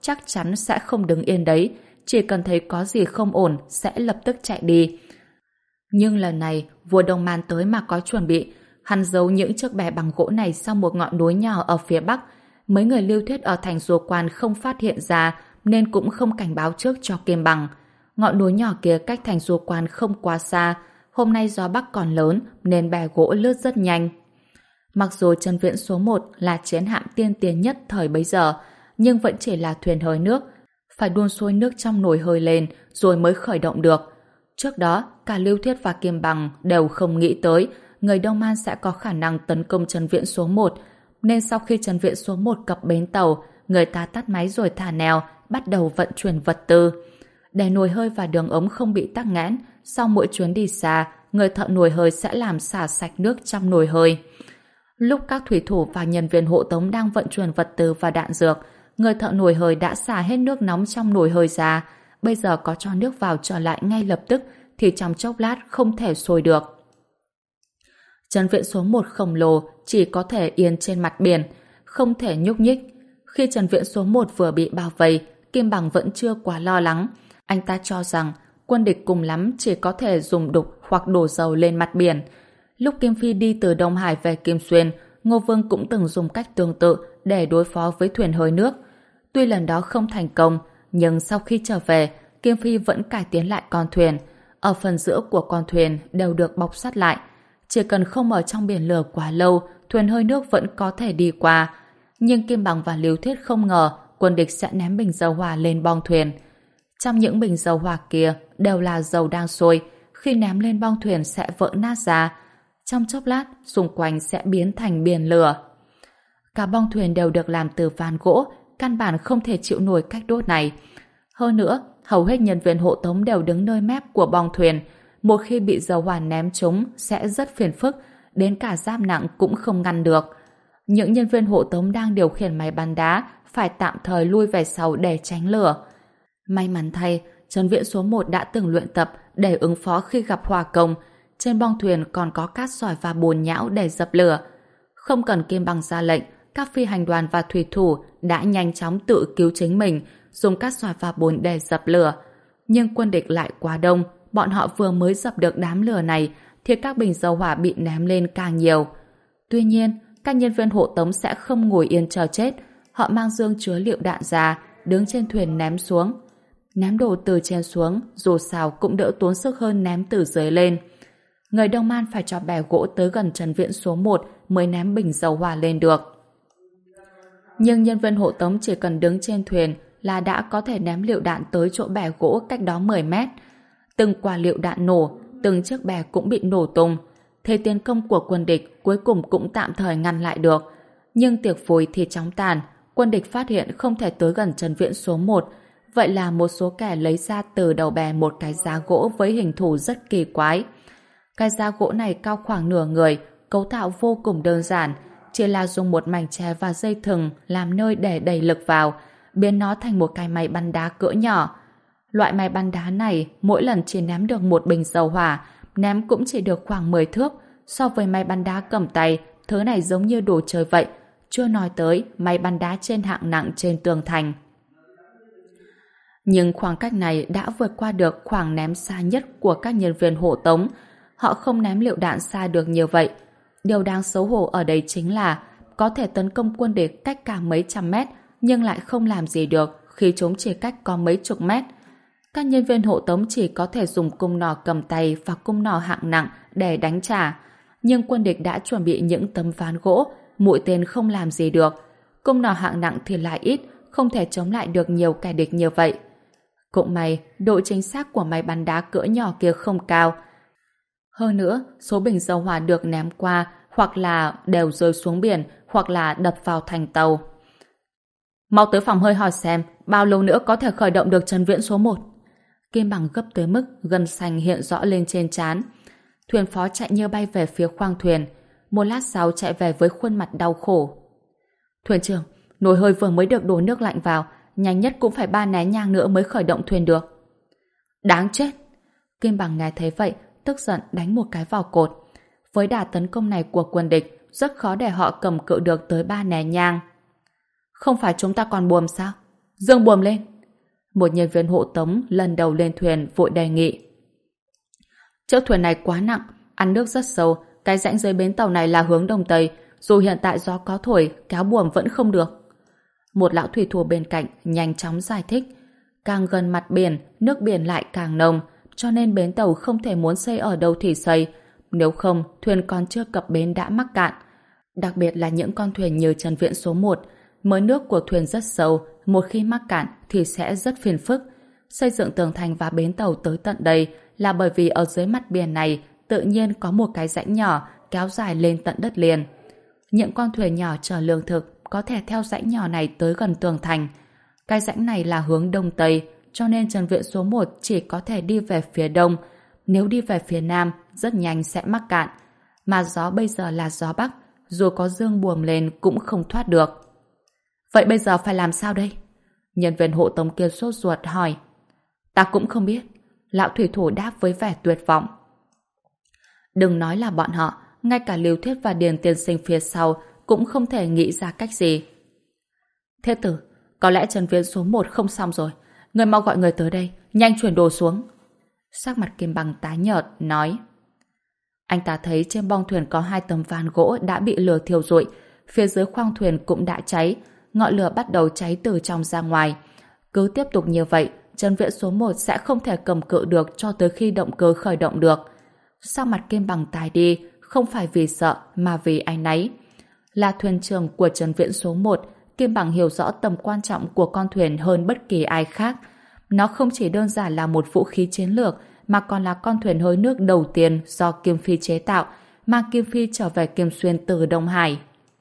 chắc chắn sẽ không đứng yên đấy, chỉ cần thấy có gì không ổn sẽ lập tức chạy đi. Nhưng lần này, vua Đông Man tới mà có chuẩn bị, hắn giấu những chiếc bè bằng gỗ này sau một ngọn núi nhỏ ở phía bắc. Mấy người lưu thuyết ở thành Rùa Quan không phát hiện ra nên cũng không cảnh báo trước cho Kim Bằng. Ngọn núi nhỏ kia cách thành Rùa Quan không quá xa, hôm nay gió bắc còn lớn nên bè gỗ lướt rất nhanh. Mặc dù Trần Viễn số một là chiến hạm tiên tiến nhất thời bấy giờ, nhưng vẫn chỉ là thuyền hơi nước, phải đun sôi nước trong nồi hơi lên rồi mới khởi động được. Trước đó, cả Lưu Thuyết và Kim Bằng đều không nghĩ tới người Đông Man sẽ có khả năng tấn công Trần Viễn số một, nên sau khi Trần Viễn số một cập bến tàu, người ta tắt máy rồi thả neo, bắt đầu vận chuyển vật tư. Để nồi hơi và đường ống không bị tắc nghẽn, sau mỗi chuyến đi xa, người thợ nồi hơi sẽ làm xả sạch nước trong nồi hơi. Lúc các thủy thủ và nhân viên hộ tống đang vận chuyển vật tư và đạn dược, người thợ nồi hơi đã xả hết nước nóng trong nồi hơi ra. Bây giờ có cho nước vào trở lại ngay lập tức thì trong chốc lát không thể sôi được. Trần Viễn số một khổng lồ chỉ có thể yên trên mặt biển, không thể nhúc nhích. Khi Trần Viễn số một vừa bị bao vây, Kim Bằng vẫn chưa quá lo lắng. Anh ta cho rằng quân địch cùng lắm chỉ có thể dùng đục hoặc đổ dầu lên mặt biển. Lúc Kim Phi đi từ Đông Hải về Kim Xuyên, Ngô Vương cũng từng dùng cách tương tự để đối phó với thuyền hơi nước. Tuy lần đó không thành công, nhưng sau khi trở về, Kim Phi vẫn cải tiến lại con thuyền. Ở phần giữa của con thuyền đều được bọc sắt lại. Chỉ cần không ở trong biển lửa quá lâu, thuyền hơi nước vẫn có thể đi qua. Nhưng Kim Bằng và Lưu Thiết không ngờ quân địch sẽ ném bình dầu hỏa lên bong thuyền. Trong những bình dầu hỏa kia đều là dầu đang sôi, khi ném lên bong thuyền sẽ vỡ nát ra. Trong chốc lát, xung quanh sẽ biến thành biển lửa. Cả bong thuyền đều được làm từ ván gỗ, căn bản không thể chịu nổi cách đốt này. Hơn nữa, hầu hết nhân viên hộ tống đều đứng nơi mép của bong thuyền. Một khi bị dầu hỏa ném trúng sẽ rất phiền phức, đến cả giáp nặng cũng không ngăn được. Những nhân viên hộ tống đang điều khiển máy bắn đá phải tạm thời lui về sau để tránh lửa. May mắn thay, Trần Viễn số một đã từng luyện tập để ứng phó khi gặp hỏa công. Trên bong thuyền còn có cát sỏi và bùn nhão để dập lửa. Không cần Kim Bằng ra lệnh, các phi hành đoàn và thủy thủ đã nhanh chóng tự cứu chính mình, dùng cát sỏi và bùn để dập lửa. Nhưng quân địch lại quá đông, bọn họ vừa mới dập được đám lửa này thì các bình dầu hỏa bị ném lên càng nhiều. Tuy nhiên, các nhân viên hộ tống sẽ không ngồi yên chờ chết. Họ mang dương chứa liệu đạn ra, đứng trên thuyền ném xuống. Ném đồ từ trên xuống, dù sao cũng đỡ tốn sức hơn ném từ dưới lên. Người Đông Man phải cho bè gỗ tới gần Trần Viễn số một mới ném bình dầu hỏa lên được. Nhưng nhân viên hộ tống chỉ cần đứng trên thuyền là đã có thể ném liệu đạn tới chỗ bè gỗ cách đó mười mét. Từng quả liệu đạn nổ, từng chiếc bè cũng bị nổ tung. Thế tiến công của quân địch cuối cùng cũng tạm thời ngăn lại được. Nhưng tiệc vui thì chóng tàn, quân địch phát hiện không thể tới gần Trần Viễn số một. Vậy là một số kẻ lấy ra từ đầu bè một cái giá gỗ với hình thù rất kỳ quái. Cái giá gỗ này cao khoảng nửa người, cấu tạo vô cùng đơn giản, chỉ là dùng một mảnh tre và dây thừng làm nơi để đẩy lực vào, biến nó thành một cái máy bắn đá cỡ nhỏ. Loại máy bắn đá này mỗi lần chỉ ném được một bình dầu hỏa, ném cũng chỉ được khoảng mười thước. So với máy bắn đá cầm tay, thứ này giống như đồ chơi vậy, chưa nói tới máy bắn đá trên hạng nặng trên tường thành. Nhưng khoảng cách này đã vượt qua được khoảng ném xa nhất của các nhân viên hộ tống. Họ không ném liệu đạn xa được như vậy. Điều đáng xấu hổ ở đây chính là có thể tấn công quân địch cách cả mấy trăm mét nhưng lại không làm gì được khi chúng chỉ cách có mấy chục mét. Các nhân viên hộ tống chỉ có thể dùng cung nỏ cầm tay và cung nỏ hạng nặng để đánh trả. Nhưng quân địch đã chuẩn bị những tấm ván gỗ, mũi tên không làm gì được. Cung nỏ hạng nặng thì lại ít, không thể chống lại được nhiều kẻ địch như vậy. Cũng may, độ chính xác của máy bắn đá cỡ nhỏ kia không cao. Hơn nữa, số bình dầu hỏa được ném qua hoặc là đều rơi xuống biển hoặc là đập vào thành tàu. Mau tới phòng hơi hỏi xem bao lâu nữa có thể khởi động được Trần Viễn số một. Kim Bằng gấp tới mức gân xanh hiện rõ lên trên trán. Thuyền phó chạy như bay về phía khoang thuyền. Một lát sau chạy về với khuôn mặt đau khổ. Thuyền trưởng, nồi hơi vừa mới được đổ nước lạnh vào, nhanh nhất cũng phải ba nén nhang nữa mới khởi động thuyền được. Đáng chết! Kim Bằng nghe thấy vậy, tức giận đánh một cái vào cột. Với đà tấn công này của quân địch, rất khó để họ cầm cự được tới ba nén nhang. Không phải chúng ta còn buồm sao? Dương buồm lên. Một nhân viên hộ tống lần đầu lên thuyền vội đề nghị. Chiếc thuyền này quá nặng, ăn nước rất sâu, cái rãnh dưới bến tàu này là hướng đông tây, dù hiện tại gió có thổi, kéo buồm vẫn không được. Một lão thủy thủ bên cạnh nhanh chóng giải thích. Càng gần mặt biển, nước biển lại càng nồng, cho nên bến tàu không thể muốn xây ở đâu thì xây. Nếu không, thuyền còn chưa cập bến đã mắc cạn. Đặc biệt là những con thuyền như Trần Viễn số một, mớ nước của thuyền rất sâu, một khi mắc cạn thì sẽ rất phiền phức. Xây dựng tường thành và bến tàu tới tận đây là bởi vì ở dưới mặt biển này tự nhiên có một cái rãnh nhỏ kéo dài lên tận đất liền. Những con thuyền nhỏ chở lương thực có thể theo rãnh nhỏ này tới gần tường thành. Cái rãnh này là hướng đông tây, cho nên Trần Viễn số một chỉ có thể đi về phía đông. Nếu đi về phía nam, rất nhanh sẽ mắc cạn. Mà gió bây giờ là gió bắc, dù có dương buồm lên cũng không thoát được. Vậy bây giờ phải làm sao đây? Nhân viên hộ tống kia sốt ruột hỏi. Ta cũng không biết. Lão thủy thủ đáp với vẻ tuyệt vọng. Đừng nói là bọn họ, ngay cả Lưu Thiết và Điền tiên sinh phía sau cũng không thể nghĩ ra cách gì. Thiết tử, có lẽ Trần Viễn số một không xong rồi. Người mau gọi người tới đây, nhanh chuyển đồ xuống. Sắc mặt Kim Bằng tái nhợt, nói. Anh ta thấy trên bong thuyền có hai tấm ván gỗ đã bị lửa thiêu rụi, phía dưới khoang thuyền cũng đã cháy, ngọn lửa bắt đầu cháy từ trong ra ngoài. Cứ tiếp tục như vậy, Trần Viễn số một sẽ không thể cầm cự được cho tới khi động cơ khởi động được. Sắc mặt Kim Bằng tái đi, không phải vì sợ mà vì áy náy. Là thuyền trưởng của Trần Viễn số một, Kim Bằng hiểu rõ tầm quan trọng của con thuyền hơn bất kỳ ai khác. Nó không chỉ đơn giản là một vũ khí chiến lược, mà còn là con thuyền hơi nước đầu tiên do Kim Phi chế tạo, mang Kim Phi trở về Kim Xuyên từ Đông Hải.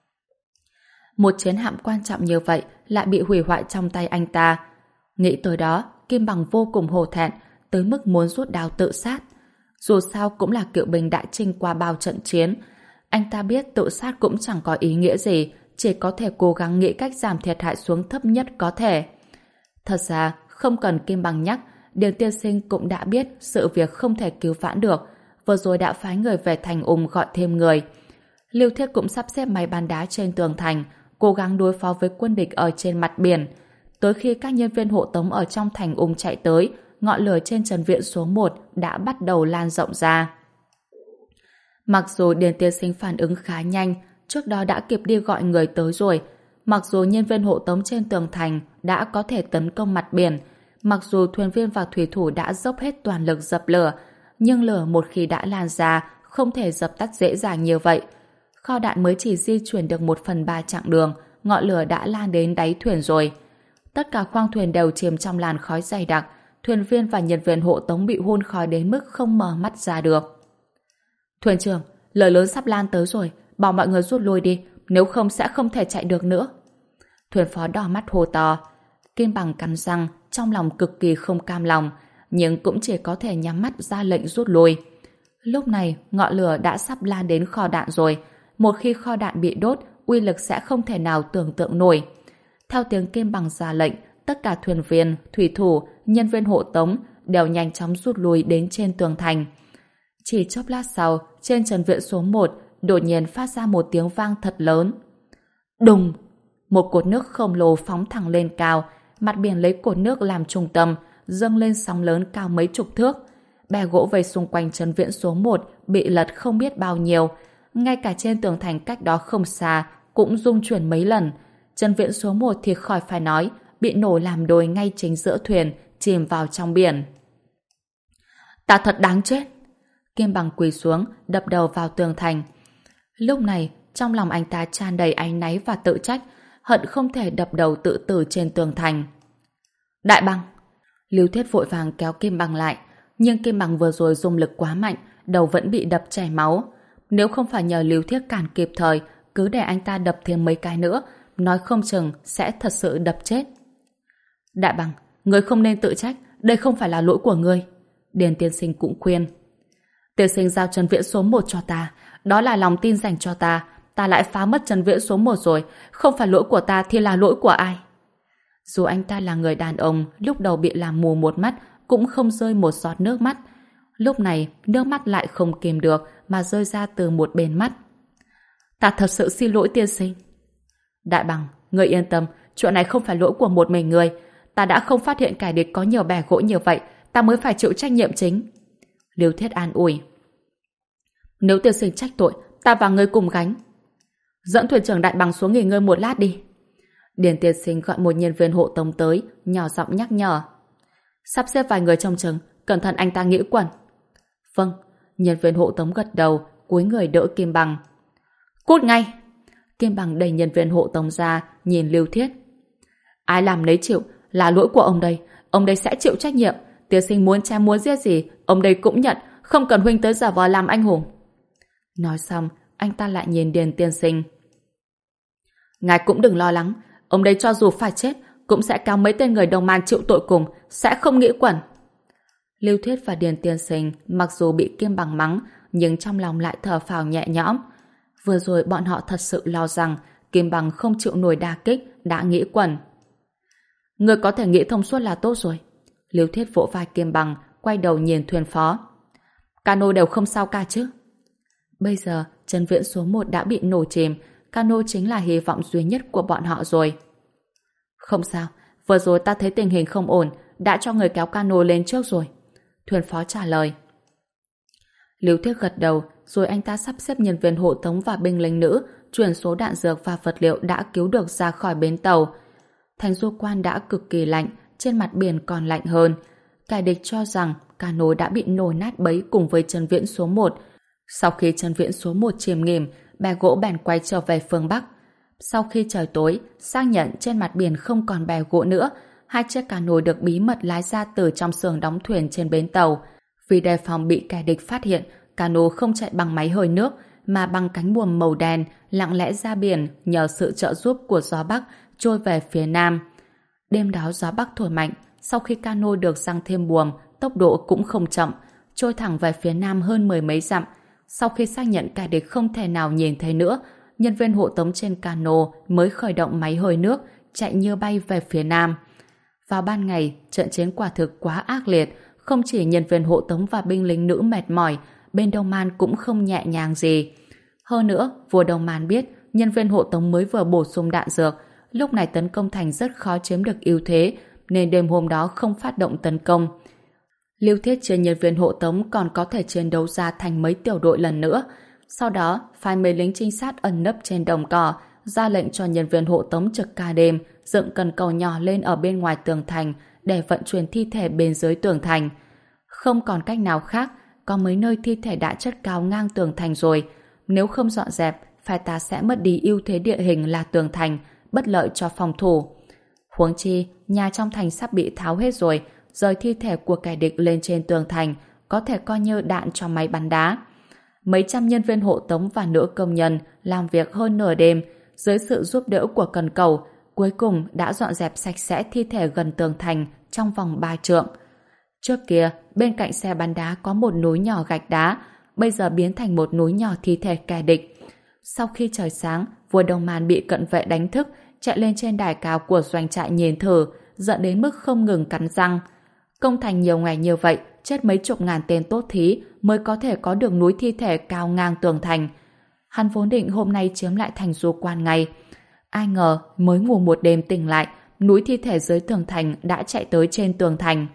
Một chiến hạm quan trọng như vậy lại bị hủy hoại trong tay anh ta. Nghĩ tới đó, Kim Bằng vô cùng hổ thẹn, tới mức muốn rút đao tự sát. Dù sao cũng là cựu binh đã trinh qua bao trận chiến. Anh ta biết tự sát cũng chẳng có ý nghĩa gì, chỉ có thể cố gắng nghĩ cách giảm thiệt hại xuống thấp nhất có thể. Thật ra, không cần Kim Bằng nhắc, Điền tiên sinh cũng đã biết sự việc không thể cứu vãn được, vừa rồi đã phái người về thành Ung gọi thêm người. Lưu Thiết cũng sắp xếp máy bắn đá trên tường thành, cố gắng đối phó với quân địch ở trên mặt biển. Tới khi các nhân viên hộ tống ở trong thành Ung chạy tới, ngọn lửa trên Trần Viễn số một đã bắt đầu lan rộng ra. Mặc dù Điền tiên sinh phản ứng khá nhanh, trước đó đã kịp đi gọi người tới rồi, mặc dù nhân viên hộ tống trên tường thành đã có thể tấn công mặt biển, mặc dù thuyền viên và thủy thủ đã dốc hết toàn lực dập lửa, nhưng lửa một khi đã lan ra không thể dập tắt dễ dàng như vậy. Kho đạn mới chỉ di chuyển được một phần ba chặng đường, ngọn lửa đã lan đến đáy thuyền rồi. Tất cả khoang thuyền đều chìm trong làn khói dày đặc, thuyền viên và nhân viên hộ tống bị hun khói đến mức không mở mắt ra được. Thuyền trưởng, lửa lớn sắp lan tới rồi, bảo mọi người rút lui đi, nếu không sẽ không thể chạy được nữa. Thuyền phó đỏ mắt hô to. Kim Bằng cắn răng, trong lòng cực kỳ không cam lòng, nhưng cũng chỉ có thể nhắm mắt ra lệnh rút lui. Lúc này, ngọn lửa đã sắp lan đến kho đạn rồi. Một khi kho đạn bị đốt, uy lực sẽ không thể nào tưởng tượng nổi. Theo tiếng Kim Bằng ra lệnh, tất cả thuyền viên, thủy thủ, nhân viên hộ tống đều nhanh chóng rút lui đến trên tường thành. Chỉ chốc lát sau, trên Trần Viễn số một đột nhiên phát ra một tiếng vang thật lớn. Đùng! Một cột nước khổng lồ phóng thẳng lên cao, mặt biển lấy cột nước làm trung tâm, dâng lên sóng lớn cao mấy chục thước. Bè gỗ vây xung quanh Trần Viễn số một bị lật không biết bao nhiêu, ngay cả trên tường thành cách đó không xa cũng rung chuyển mấy lần. Trần Viễn số một thì khỏi phải nói, bị nổ làm đôi ngay chính giữa thuyền, chìm vào trong biển. Ta thật đáng chết! Kim Bằng quỳ xuống, đập đầu vào tường thành. Lúc này, trong lòng anh ta tràn đầy áy náy và tự trách, hận không thể đập đầu tự tử trên tường thành. Đại Bằng! Lưu Thiết vội vàng kéo Kim Bằng lại, nhưng Kim Bằng vừa rồi dùng lực quá mạnh, đầu vẫn bị đập chảy máu. Nếu không phải nhờ Lưu Thiết cản kịp thời, cứ để anh ta đập thêm mấy cái nữa, nói không chừng sẽ thật sự đập chết. Đại Bằng, ngươi không nên tự trách, đây không phải là lỗi của ngươi. Điền tiên sinh cũng khuyên. Tiên sinh giao Trần Viễn số một cho ta, đó là lòng tin dành cho ta, ta lại phá mất Trần Viễn số một rồi, không phải lỗi của ta thì là lỗi của ai? Dù anh ta là người đàn ông, lúc đầu bị làm mù một mắt, cũng không rơi một giọt nước mắt. Lúc này, nước mắt lại không kìm được mà rơi ra từ một bên mắt. Ta thật sự xin lỗi tiên sinh. Đại Bằng, người yên tâm, chuyện này không phải lỗi của một mình người. Ta đã không phát hiện kẻ địch có nhiều bè gỗ như vậy, ta mới phải chịu trách nhiệm chính. Liêu Thiết an ủi. Nếu tiên sinh trách tội, ta và ngươi cùng gánh. Dẫn thuyền trưởng Đại Bằng xuống nghỉ ngơi một lát đi. Điền tiên sinh gọi một nhân viên hộ tống tới, nhỏ giọng nhắc nhở. Sắp xếp vài người trông chừng, cẩn thận anh ta nghĩ quẩn. Vâng, nhân viên hộ tống gật đầu, cúi người đỡ Kim Bằng. Cút ngay! Kim Bằng đẩy nhân viên hộ tống ra, nhìn Lưu Thiết. Ai làm nấy chịu, là lỗi của ông đây, ông đây sẽ chịu trách nhiệm. Tiên sinh muốn chém muốn giết gì, ông đây cũng nhận, không cần huynh tới giả vờ làm anh hùng. Nói xong, anh ta lại nhìn Điền tiên sinh. Ngài cũng đừng lo lắng, ông đây cho dù phải chết, cũng sẽ kéo mấy tên người đồng man chịu tội cùng, sẽ không nghĩ quẩn. Lưu Thiết và Điền tiên sinh mặc dù bị Kim Bằng mắng, nhưng trong lòng lại thở phào nhẹ nhõm. Vừa rồi bọn họ thật sự lo rằng Kim Bằng không chịu nổi đả kích, đã nghĩ quẩn. Người có thể nghĩ thông suốt là tốt rồi. Lưu Thiết vỗ vai Kim Bằng, quay đầu nhìn thuyền phó. Cano đều không sao cả chứ? Bây giờ, Trần Viễn số một đã bị nổ chìm, cano chính là hy vọng duy nhất của bọn họ rồi. Không sao, vừa rồi ta thấy tình hình không ổn, đã cho người kéo cano lên trước rồi. Thuyền phó trả lời. Lưu Thiết gật đầu, rồi anh ta sắp xếp nhân viên hộ tống và binh lính nữ chuyển số đạn dược và vật liệu đã cứu được ra khỏi bến tàu. Thành Du Quan đã cực kỳ lạnh, trên mặt biển còn lạnh hơn. Kẻ địch cho rằng cano đã bị nổ nát bấy cùng với Trần Viễn số một. Sau khi Trần Viễn số một chìm nghỉm, bè gỗ bèn quay trở về phương Bắc. Sau khi trời tối, xác nhận trên mặt biển không còn bè gỗ nữa, hai chiếc cano được bí mật lái ra từ trong xưởng đóng thuyền trên bến tàu. Vì đề phòng bị kẻ địch phát hiện, cano không chạy bằng máy hơi nước, mà bằng cánh buồm màu đen, lặng lẽ ra biển nhờ sự trợ giúp của gió Bắc trôi về phía Nam. Đêm đó gió Bắc thổi mạnh, sau khi cano được giăng thêm buồm, tốc độ cũng không chậm, trôi thẳng về phía Nam hơn mười mấy dặm. Sau khi xác nhận kẻ địch không thể nào nhìn thấy nữa, nhân viên hộ tống trên cano mới khởi động máy hơi nước, chạy như bay về phía Nam. Vào ban ngày, trận chiến quả thực quá ác liệt, không chỉ nhân viên hộ tống và binh lính nữ mệt mỏi, bên Đông Man cũng không nhẹ nhàng gì. Hơn nữa, vua Đông Man biết nhân viên hộ tống mới vừa bổ sung đạn dược, lúc này tấn công thành rất khó chiếm được ưu thế, nên đêm hôm đó không phát động tấn công. Lưu Thiết trên nhân viên hộ tống còn có thể chiến đấu ra thành mấy tiểu đội lần nữa. Sau đó, phái mấy lính trinh sát ẩn nấp trên đồng cỏ, ra lệnh cho nhân viên hộ tống trực ca đêm, dựng cần cầu nhỏ lên ở bên ngoài tường thành để vận chuyển thi thể bên dưới tường thành. Không còn cách nào khác, có mấy nơi thi thể đã chất cao ngang tường thành rồi. Nếu không dọn dẹp, phái ta sẽ mất đi ưu thế địa hình là tường thành, bất lợi cho phòng thủ. Huống chi, nhà trong thành sắp bị tháo hết rồi, rời thi thể của kẻ địch lên trên tường thành, có thể coi như đạn cho máy bắn đá. Mấy trăm nhân viên hộ tống và nữ công nhân làm việc hơn nửa đêm, dưới sự giúp đỡ của cần cầu, cuối cùng đã dọn dẹp sạch sẽ thi thể gần tường thành trong vòng ba trượng. Trước kia, bên cạnh xe bắn đá có một núi nhỏ gạch đá, bây giờ biến thành một núi nhỏ thi thể kẻ địch. Sau khi trời sáng, vua Đông Man bị cận vệ đánh thức, chạy lên trên đài cao của doanh trại nhìn thử, giận đến mức không ngừng cắn răng. Công thành nhiều ngày như vậy, chết mấy chục ngàn tên tốt thí mới có thể có được núi thi thể cao ngang tường thành. Hắn vốn định hôm nay chiếm lại thành Du Quan ngay. Ai ngờ mới ngủ một đêm tỉnh lại, núi thi thể dưới tường thành đã chạy tới trên tường thành.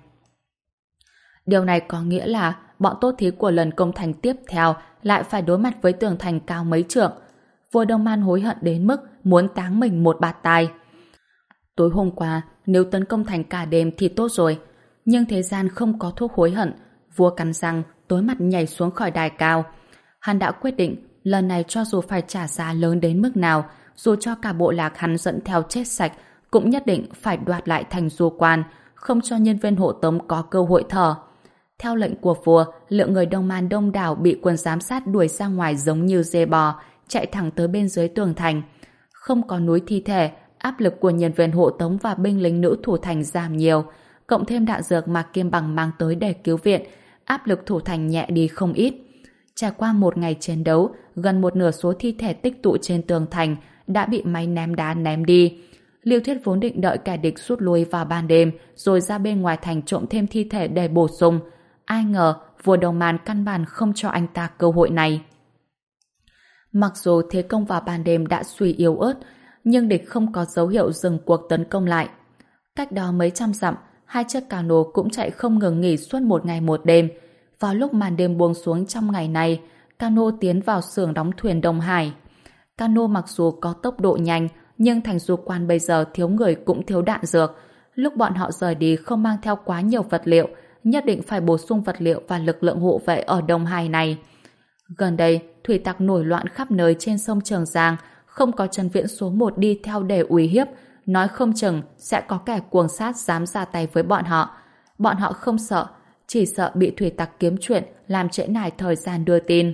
Điều này có nghĩa là bọn tốt thí của lần công thành tiếp theo lại phải đối mặt với tường thành cao mấy trượng. Vua Đông Man hối hận đến mức muốn táng mình một bạt tai. Tối hôm qua, nếu tấn công thành cả đêm thì tốt rồi. Nhưng thế gian không có thuốc hối hận. Vua cắn răng, tối mặt nhảy xuống khỏi đài cao. Hắn đã quyết định, lần này cho dù phải trả giá lớn đến mức nào, dù cho cả bộ lạc hắn dẫn theo chết sạch, cũng nhất định phải đoạt lại thành Du Quan, không cho nhân viên hộ tống có cơ hội thở. Theo lệnh của vua, lượng người Đông Man đông đảo bị quân giám sát đuổi ra ngoài giống như dê bò, chạy thẳng tới bên dưới tường thành. Không có núi thi thể, áp lực của nhân viên hộ tống và binh lính nữ thủ thành giảm nhiều, cộng thêm đạn dược mà Kim Bằng mang tới để cứu viện, áp lực thủ thành nhẹ đi không ít. Trải qua một ngày chiến đấu, gần một nửa số thi thể tích tụ trên tường thành đã bị máy ném đá ném đi. Lưu Thiết vốn định đợi kẻ địch rút lui vào ban đêm rồi ra bên ngoài thành trộm thêm thi thể để bổ sung. Ai ngờ vua Đông Man căn bản không cho anh ta cơ hội này. Mặc dù thế công vào ban đêm đã suy yếu ớt, nhưng địch không có dấu hiệu dừng cuộc tấn công lại. Cách đó mấy trăm dặm, hai chiếc cano cũng chạy không ngừng nghỉ suốt một ngày một đêm. Vào lúc màn đêm buông xuống trong ngày này, cano tiến vào xưởng đóng thuyền Đông Hải. Cano mặc dù có tốc độ nhanh, nhưng thành du quan bây giờ thiếu người cũng thiếu đạn dược. Lúc bọn họ rời đi không mang theo quá nhiều vật liệu, nhất định phải bổ sung vật liệu và lực lượng hộ vệ ở Đông Hải này. Gần đây, thủy tặc nổi loạn khắp nơi trên sông Trường Giang, không có Trần Viễn số một đi theo để uy hiếp, nói không chừng sẽ có kẻ cuồng sát dám ra tay với bọn họ. Bọn họ không sợ, chỉ sợ bị thủy tặc kiếm chuyện, làm trễ nải thời gian đưa tin.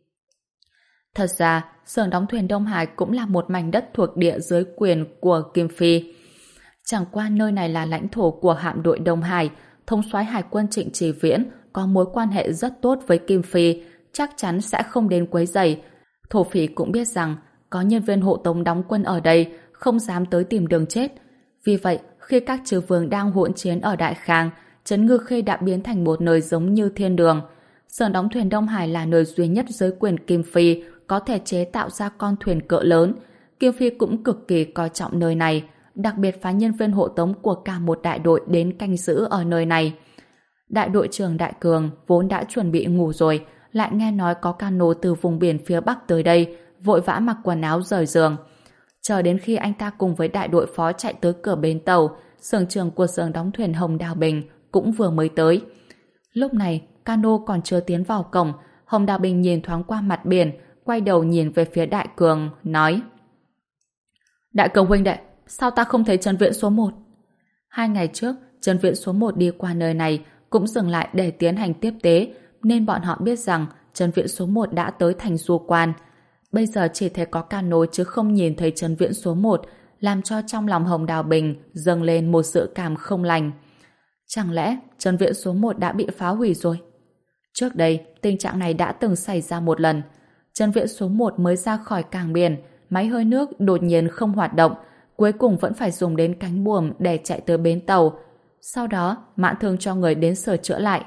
Thật ra, xưởng đóng thuyền Đông Hải cũng là một mảnh đất thuộc địa dưới quyền của Kim Phi. Chẳng qua nơi này là lãnh thổ của hạm đội Đông Hải, thống soái hải quân Trịnh Chỉ Viễn có mối quan hệ rất tốt với Kim Phi, chắc chắn sẽ không đến quấy rầy. Thổ phỉ cũng biết rằng có nhân viên hộ tống đóng quân ở đây, không dám tới tìm đường chết. Vì vậy, khi các chư vương đang hỗn chiến ở Đại Khang, Trấn Ngư Khê đã biến thành một nơi giống như thiên đường. Xưởng đóng thuyền Đông Hải là nơi duy nhất dưới quyền Kim Phi có thể chế tạo ra con thuyền cỡ lớn. Kim Phi cũng cực kỳ coi trọng nơi này, đặc biệt phái nhân viên hộ tống của cả một đại đội đến canh giữ ở nơi này. Đại đội trưởng Đại Cường vốn đã chuẩn bị ngủ rồi, lại nghe nói có cano từ vùng biển phía Bắc tới đây, vội vã mặc quần áo rời giường. Chờ đến khi anh ta cùng với đại đội phó chạy tới cửa bến tàu, xưởng trưởng của xưởng đóng thuyền Hồng Đào Bình cũng vừa mới tới. Lúc này, cano còn chưa tiến vào cổng, Hồng Đào Bình nhìn thoáng qua mặt biển, quay đầu nhìn về phía Đại Cường, nói: Đại Cường huynh đệ, sao ta không thấy Trần Viễn số một? Hai ngày trước, Trần Viễn số một đi qua nơi này, cũng dừng lại để tiến hành tiếp tế, nên bọn họ biết rằng Trần Viễn số một đã tới thành du quan. Bây giờ chỉ thấy có cano chứ không nhìn thấy Trần Viễn số một, làm cho trong lòng Hồng Đào Bình dâng lên một sự cảm không lành. Chẳng lẽ Trần Viễn số một đã bị phá hủy rồi? Trước đây, tình trạng này đã từng xảy ra một lần. Trần Viễn số một mới ra khỏi cảng biển, máy hơi nước đột nhiên không hoạt động, cuối cùng vẫn phải dùng đến cánh buồm để chạy tới bến tàu. Sau đó, mãn thương cho người đến sửa chữa lại.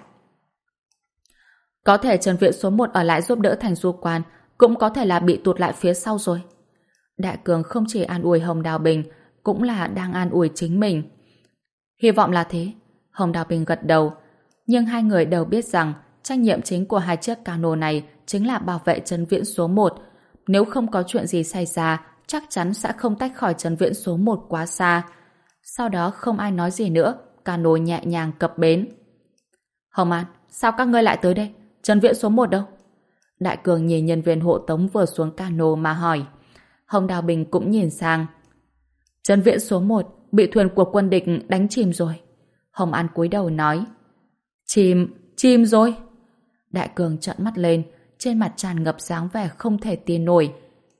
Có thể Trần Viễn số một ở lại giúp đỡ thành du quan, cũng có thể là bị tụt lại phía sau rồi. Đại Cường không chỉ an ủi Hồng Đào Bình, cũng là đang an ủi chính mình. Hy vọng là thế. Hồng Đào Bình gật đầu. Nhưng hai người đều biết rằng trách nhiệm chính của hai chiếc cano này chính là bảo vệ Trần Viễn số một. Nếu không có chuyện gì xảy ra, chắc chắn sẽ không tách khỏi Trần Viễn số một quá xa. Sau đó không ai nói gì nữa, cano nhẹ nhàng cập bến. Hồng An, sao các ngươi lại tới đây? Trần Viễn số một đâu? Đại Cường nhìn nhân viên hộ tống vừa xuống cano mà hỏi. Hồng Đào Bình cũng nhìn sang. Trần Viễn số một bị thuyền của quân địch đánh chìm rồi. Hồng An cúi đầu nói. Chìm, chìm rồi. Đại Cường trợn mắt lên, trên mặt tràn ngập dáng vẻ không thể tin nổi.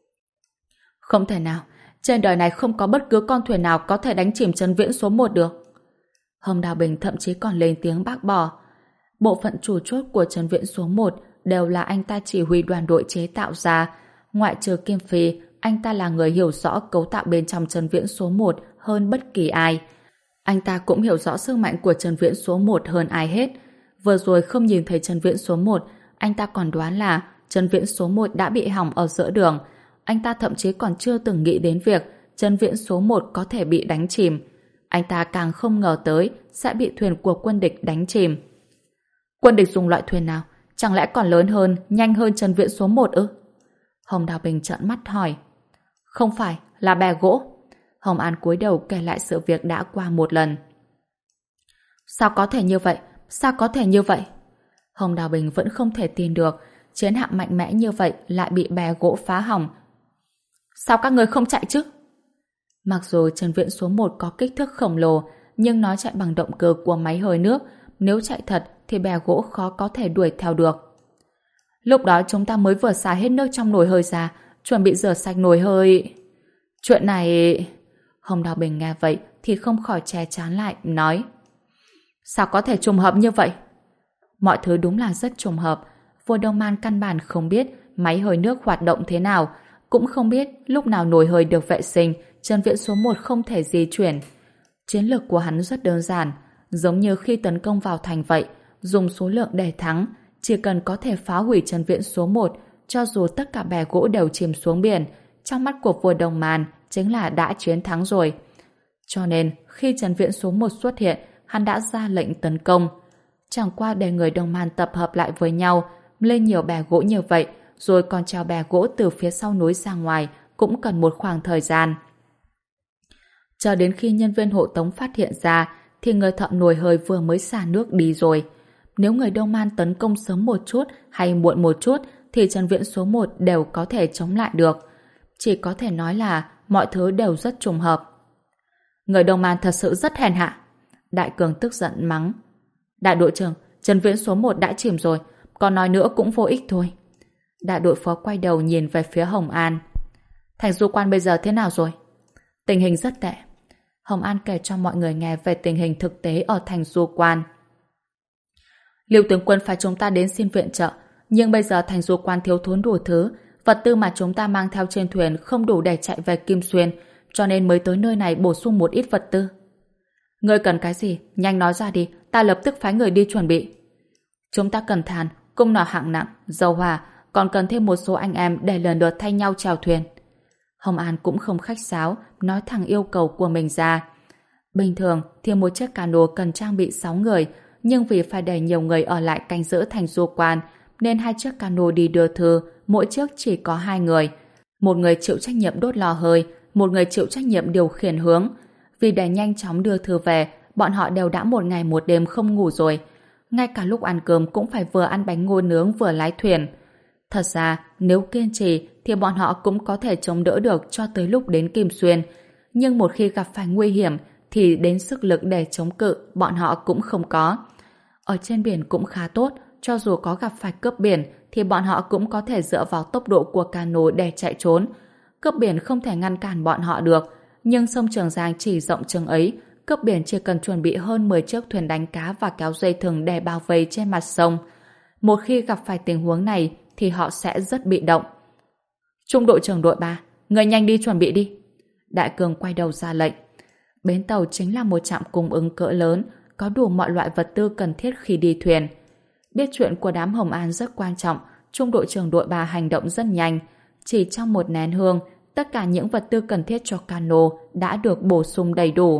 Không thể nào, trên đời này không có bất cứ con thuyền nào có thể đánh chìm Trần Viễn số một được. Hồng Đào Bình thậm chí còn lên tiếng bác bỏ. Bộ phận chủ chốt của Trần Viễn số một đều là anh ta chỉ huy đoàn đội chế tạo ra. Ngoại trừ Kim Phi, anh ta là người hiểu rõ cấu tạo bên trong Trần Viễn số một hơn bất kỳ ai. Anh ta cũng hiểu rõ sức mạnh của Trần Viễn số một hơn ai hết. Vừa rồi không nhìn thấy Trần Viễn số một, anh ta còn đoán là Trần Viễn số một đã bị hỏng ở giữa đường. Anh ta thậm chí còn chưa từng nghĩ đến việc Trần Viễn số một có thể bị đánh chìm. Anh ta càng không ngờ tới sẽ bị thuyền của quân địch đánh chìm. Quân địch dùng loại thuyền nào? Chẳng lẽ còn lớn hơn, nhanh hơn Trần Viễn số một ư? Hồng Đào Bình trợn mắt hỏi. Không phải, là bè gỗ. Hồng An cúi đầu kể lại sự việc đã qua một lần. Sao có thể như vậy? Sao có thể như vậy? Hồng Đào Bình vẫn không thể tin được chiến hạm mạnh mẽ như vậy lại bị bè gỗ phá hỏng. Sao các người không chạy chứ? Mặc dù Trần Viễn số một có kích thước khổng lồ, nhưng nó chạy bằng động cơ của máy hơi nước. Nếu chạy thật thì bè gỗ khó có thể đuổi theo được. Lúc đó chúng ta mới vừa xả hết nước trong nồi hơi ra, chuẩn bị rửa sạch nồi hơi. Chuyện này... Hồng Đào Bình nghe vậy thì không khỏi che chán lại, nói. Sao có thể trùng hợp như vậy? Mọi thứ đúng là rất trùng hợp. Vua Đông Man căn bản không biết máy hơi nước hoạt động thế nào, cũng không biết lúc nào nồi hơi được vệ sinh, Trần Viễn số một không thể di chuyển. Chiến lược của hắn rất đơn giản, giống như khi tấn công vào thành vậy, dùng số lượng để thắng, chỉ cần có thể phá hủy Trần Viễn số một, cho dù tất cả bè gỗ đều chìm xuống biển, trong mắt của vua Đông Man chính là đã chiến thắng rồi. Cho nên, khi Trần Viễn số một xuất hiện, hắn đã ra lệnh tấn công. Chẳng qua để người đồng man tập hợp lại với nhau, lên nhiều bè gỗ như vậy, rồi còn treo bè gỗ từ phía sau núi ra ngoài, cũng cần một khoảng thời gian. Cho đến khi nhân viên hộ tống phát hiện ra, thì người thợ nồi hơi vừa mới xả nước đi rồi. Nếu người Đông Man tấn công sớm một chút hay muộn một chút, thì Trần Viễn số một đều có thể chống lại được. Chỉ có thể nói là mọi thứ đều rất trùng hợp. Người Đông Man thật sự rất hèn hạ. Đại Cường tức giận mắng. Đại đội trưởng, Trần Viễn số một đã chìm rồi, còn nói nữa cũng vô ích thôi. Đại đội phó quay đầu nhìn về phía Hồng An. Thành Du Quan bây giờ thế nào rồi? Tình hình rất tệ. Hồng An kể cho mọi người nghe về tình hình thực tế ở thành Du Quan. Lưu tướng quân phải chúng ta đến xin viện trợ, nhưng bây giờ thành Du Quan thiếu thốn đủ thứ, vật tư mà chúng ta mang theo trên thuyền không đủ để chạy về Kim Xuyên, cho nên mới tới nơi này bổ sung một ít vật tư. Ngươi cần cái gì? Nhanh nói ra đi, ta lập tức phái người đi chuẩn bị. Chúng ta cần than, cung nỏ hạng nặng, dầu hỏa, còn cần thêm một số anh em để lần lượt thay nhau chèo thuyền. Hồng An cũng không khách sáo, nói thẳng yêu cầu của mình ra. Bình thường thì một chiếc cano cần trang bị sáu người, nhưng vì phải để nhiều người ở lại canh giữ thành Du Quan, nên hai chiếc cano đi đưa thư, mỗi chiếc chỉ có hai người. Một người chịu trách nhiệm đốt lò hơi, một người chịu trách nhiệm điều khiển hướng. Vì để nhanh chóng đưa thư về, bọn họ đều đã một ngày một đêm không ngủ rồi. Ngay cả lúc ăn cơm cũng phải vừa ăn bánh ngô nướng vừa lái thuyền. Thật ra, nếu kiên trì thì bọn họ cũng có thể chống đỡ được cho tới lúc đến Kim Xuyên. Nhưng một khi gặp phải nguy hiểm thì đến sức lực để chống cự bọn họ cũng không có. Ở trên biển cũng khá tốt, cho dù có gặp phải cướp biển thì bọn họ cũng có thể dựa vào tốc độ của cano để chạy trốn. Cướp biển không thể ngăn cản bọn họ được, nhưng sông Trường Giang chỉ rộng chừng ấy, cướp biển chỉ cần chuẩn bị hơn mười chiếc thuyền đánh cá và kéo dây thừng để bao vây trên mặt sông. Một khi gặp phải tình huống này thì họ sẽ rất bị động. Trung đội trưởng đội ba, người nhanh đi chuẩn bị đi. Đại Cường quay đầu ra lệnh. Bến tàu chính là một trạm cung ứng cỡ lớn, có đủ mọi loại vật tư cần thiết khi đi thuyền. Biết chuyện của đám Hồng An rất quan trọng, Trung đội trưởng đội ba hành động rất nhanh. Chỉ trong một nén hương, tất cả những vật tư cần thiết cho cano đã được bổ sung đầy đủ.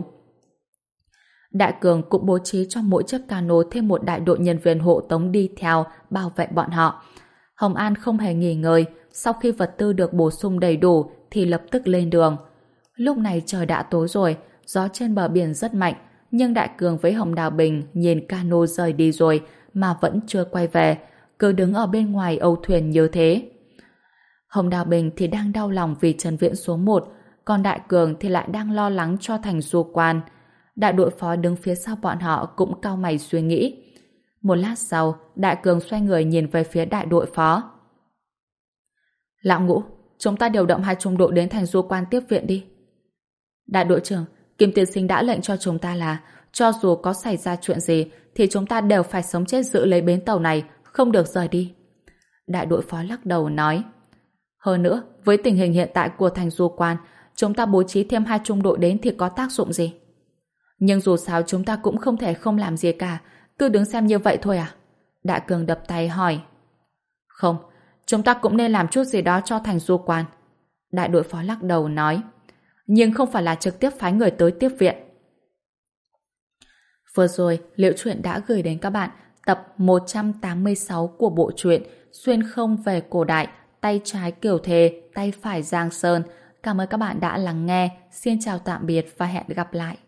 Đại Cường cũng bố trí cho mỗi chiếc cano thêm một đại đội nhân viên hộ tống đi theo bảo vệ bọn họ. Hồng An không hề nghỉ ngơi, sau khi vật tư được bổ sung đầy đủ thì lập tức lên đường. Lúc này trời đã tối rồi, gió trên bờ biển rất mạnh, nhưng Đại Cường với Hồng Đào Bình nhìn cano rời đi rồi mà vẫn chưa quay về, cứ đứng ở bên ngoài âu thuyền như thế. Hồng Đào Bình thì đang đau lòng vì Trần Viễn số một, còn Đại Cường thì lại đang lo lắng cho thành Du Quan. Đại đội phó đứng phía sau bọn họ cũng cau mày suy nghĩ. Một lát sau, Đại Cường xoay người nhìn về phía đại đội phó. Lão Ngũ, chúng ta điều động hai trung đội đến thành Du Quan tiếp viện đi. Đại đội trưởng, Kim tiên sinh đã lệnh cho chúng ta là cho dù có xảy ra chuyện gì thì chúng ta đều phải sống chết giữ lấy bến tàu này, không được rời đi. Đại đội phó lắc đầu nói. Hơn nữa, với tình hình hiện tại của thành Du Quan, chúng ta bố trí thêm hai trung đội đến thì có tác dụng gì? Nhưng dù sao chúng ta cũng không thể không làm gì cả, cứ đứng xem như vậy thôi à? Đại Cường đập tay hỏi. Không, chúng ta cũng nên làm chút gì đó cho thành Du Quan. Đại đội phó lắc đầu nói. Nhưng không phải là trực tiếp phái người tới tiếp viện. Vừa rồi, Liễu Chuyện đã gửi đến các bạn tập một trăm tám mươi sáu của bộ truyện Xuyên không về cổ đại, tay trái Kiều Thề, tay phải Giang Sơn. Cảm ơn các bạn đã lắng nghe. Xin chào tạm biệt và hẹn gặp lại.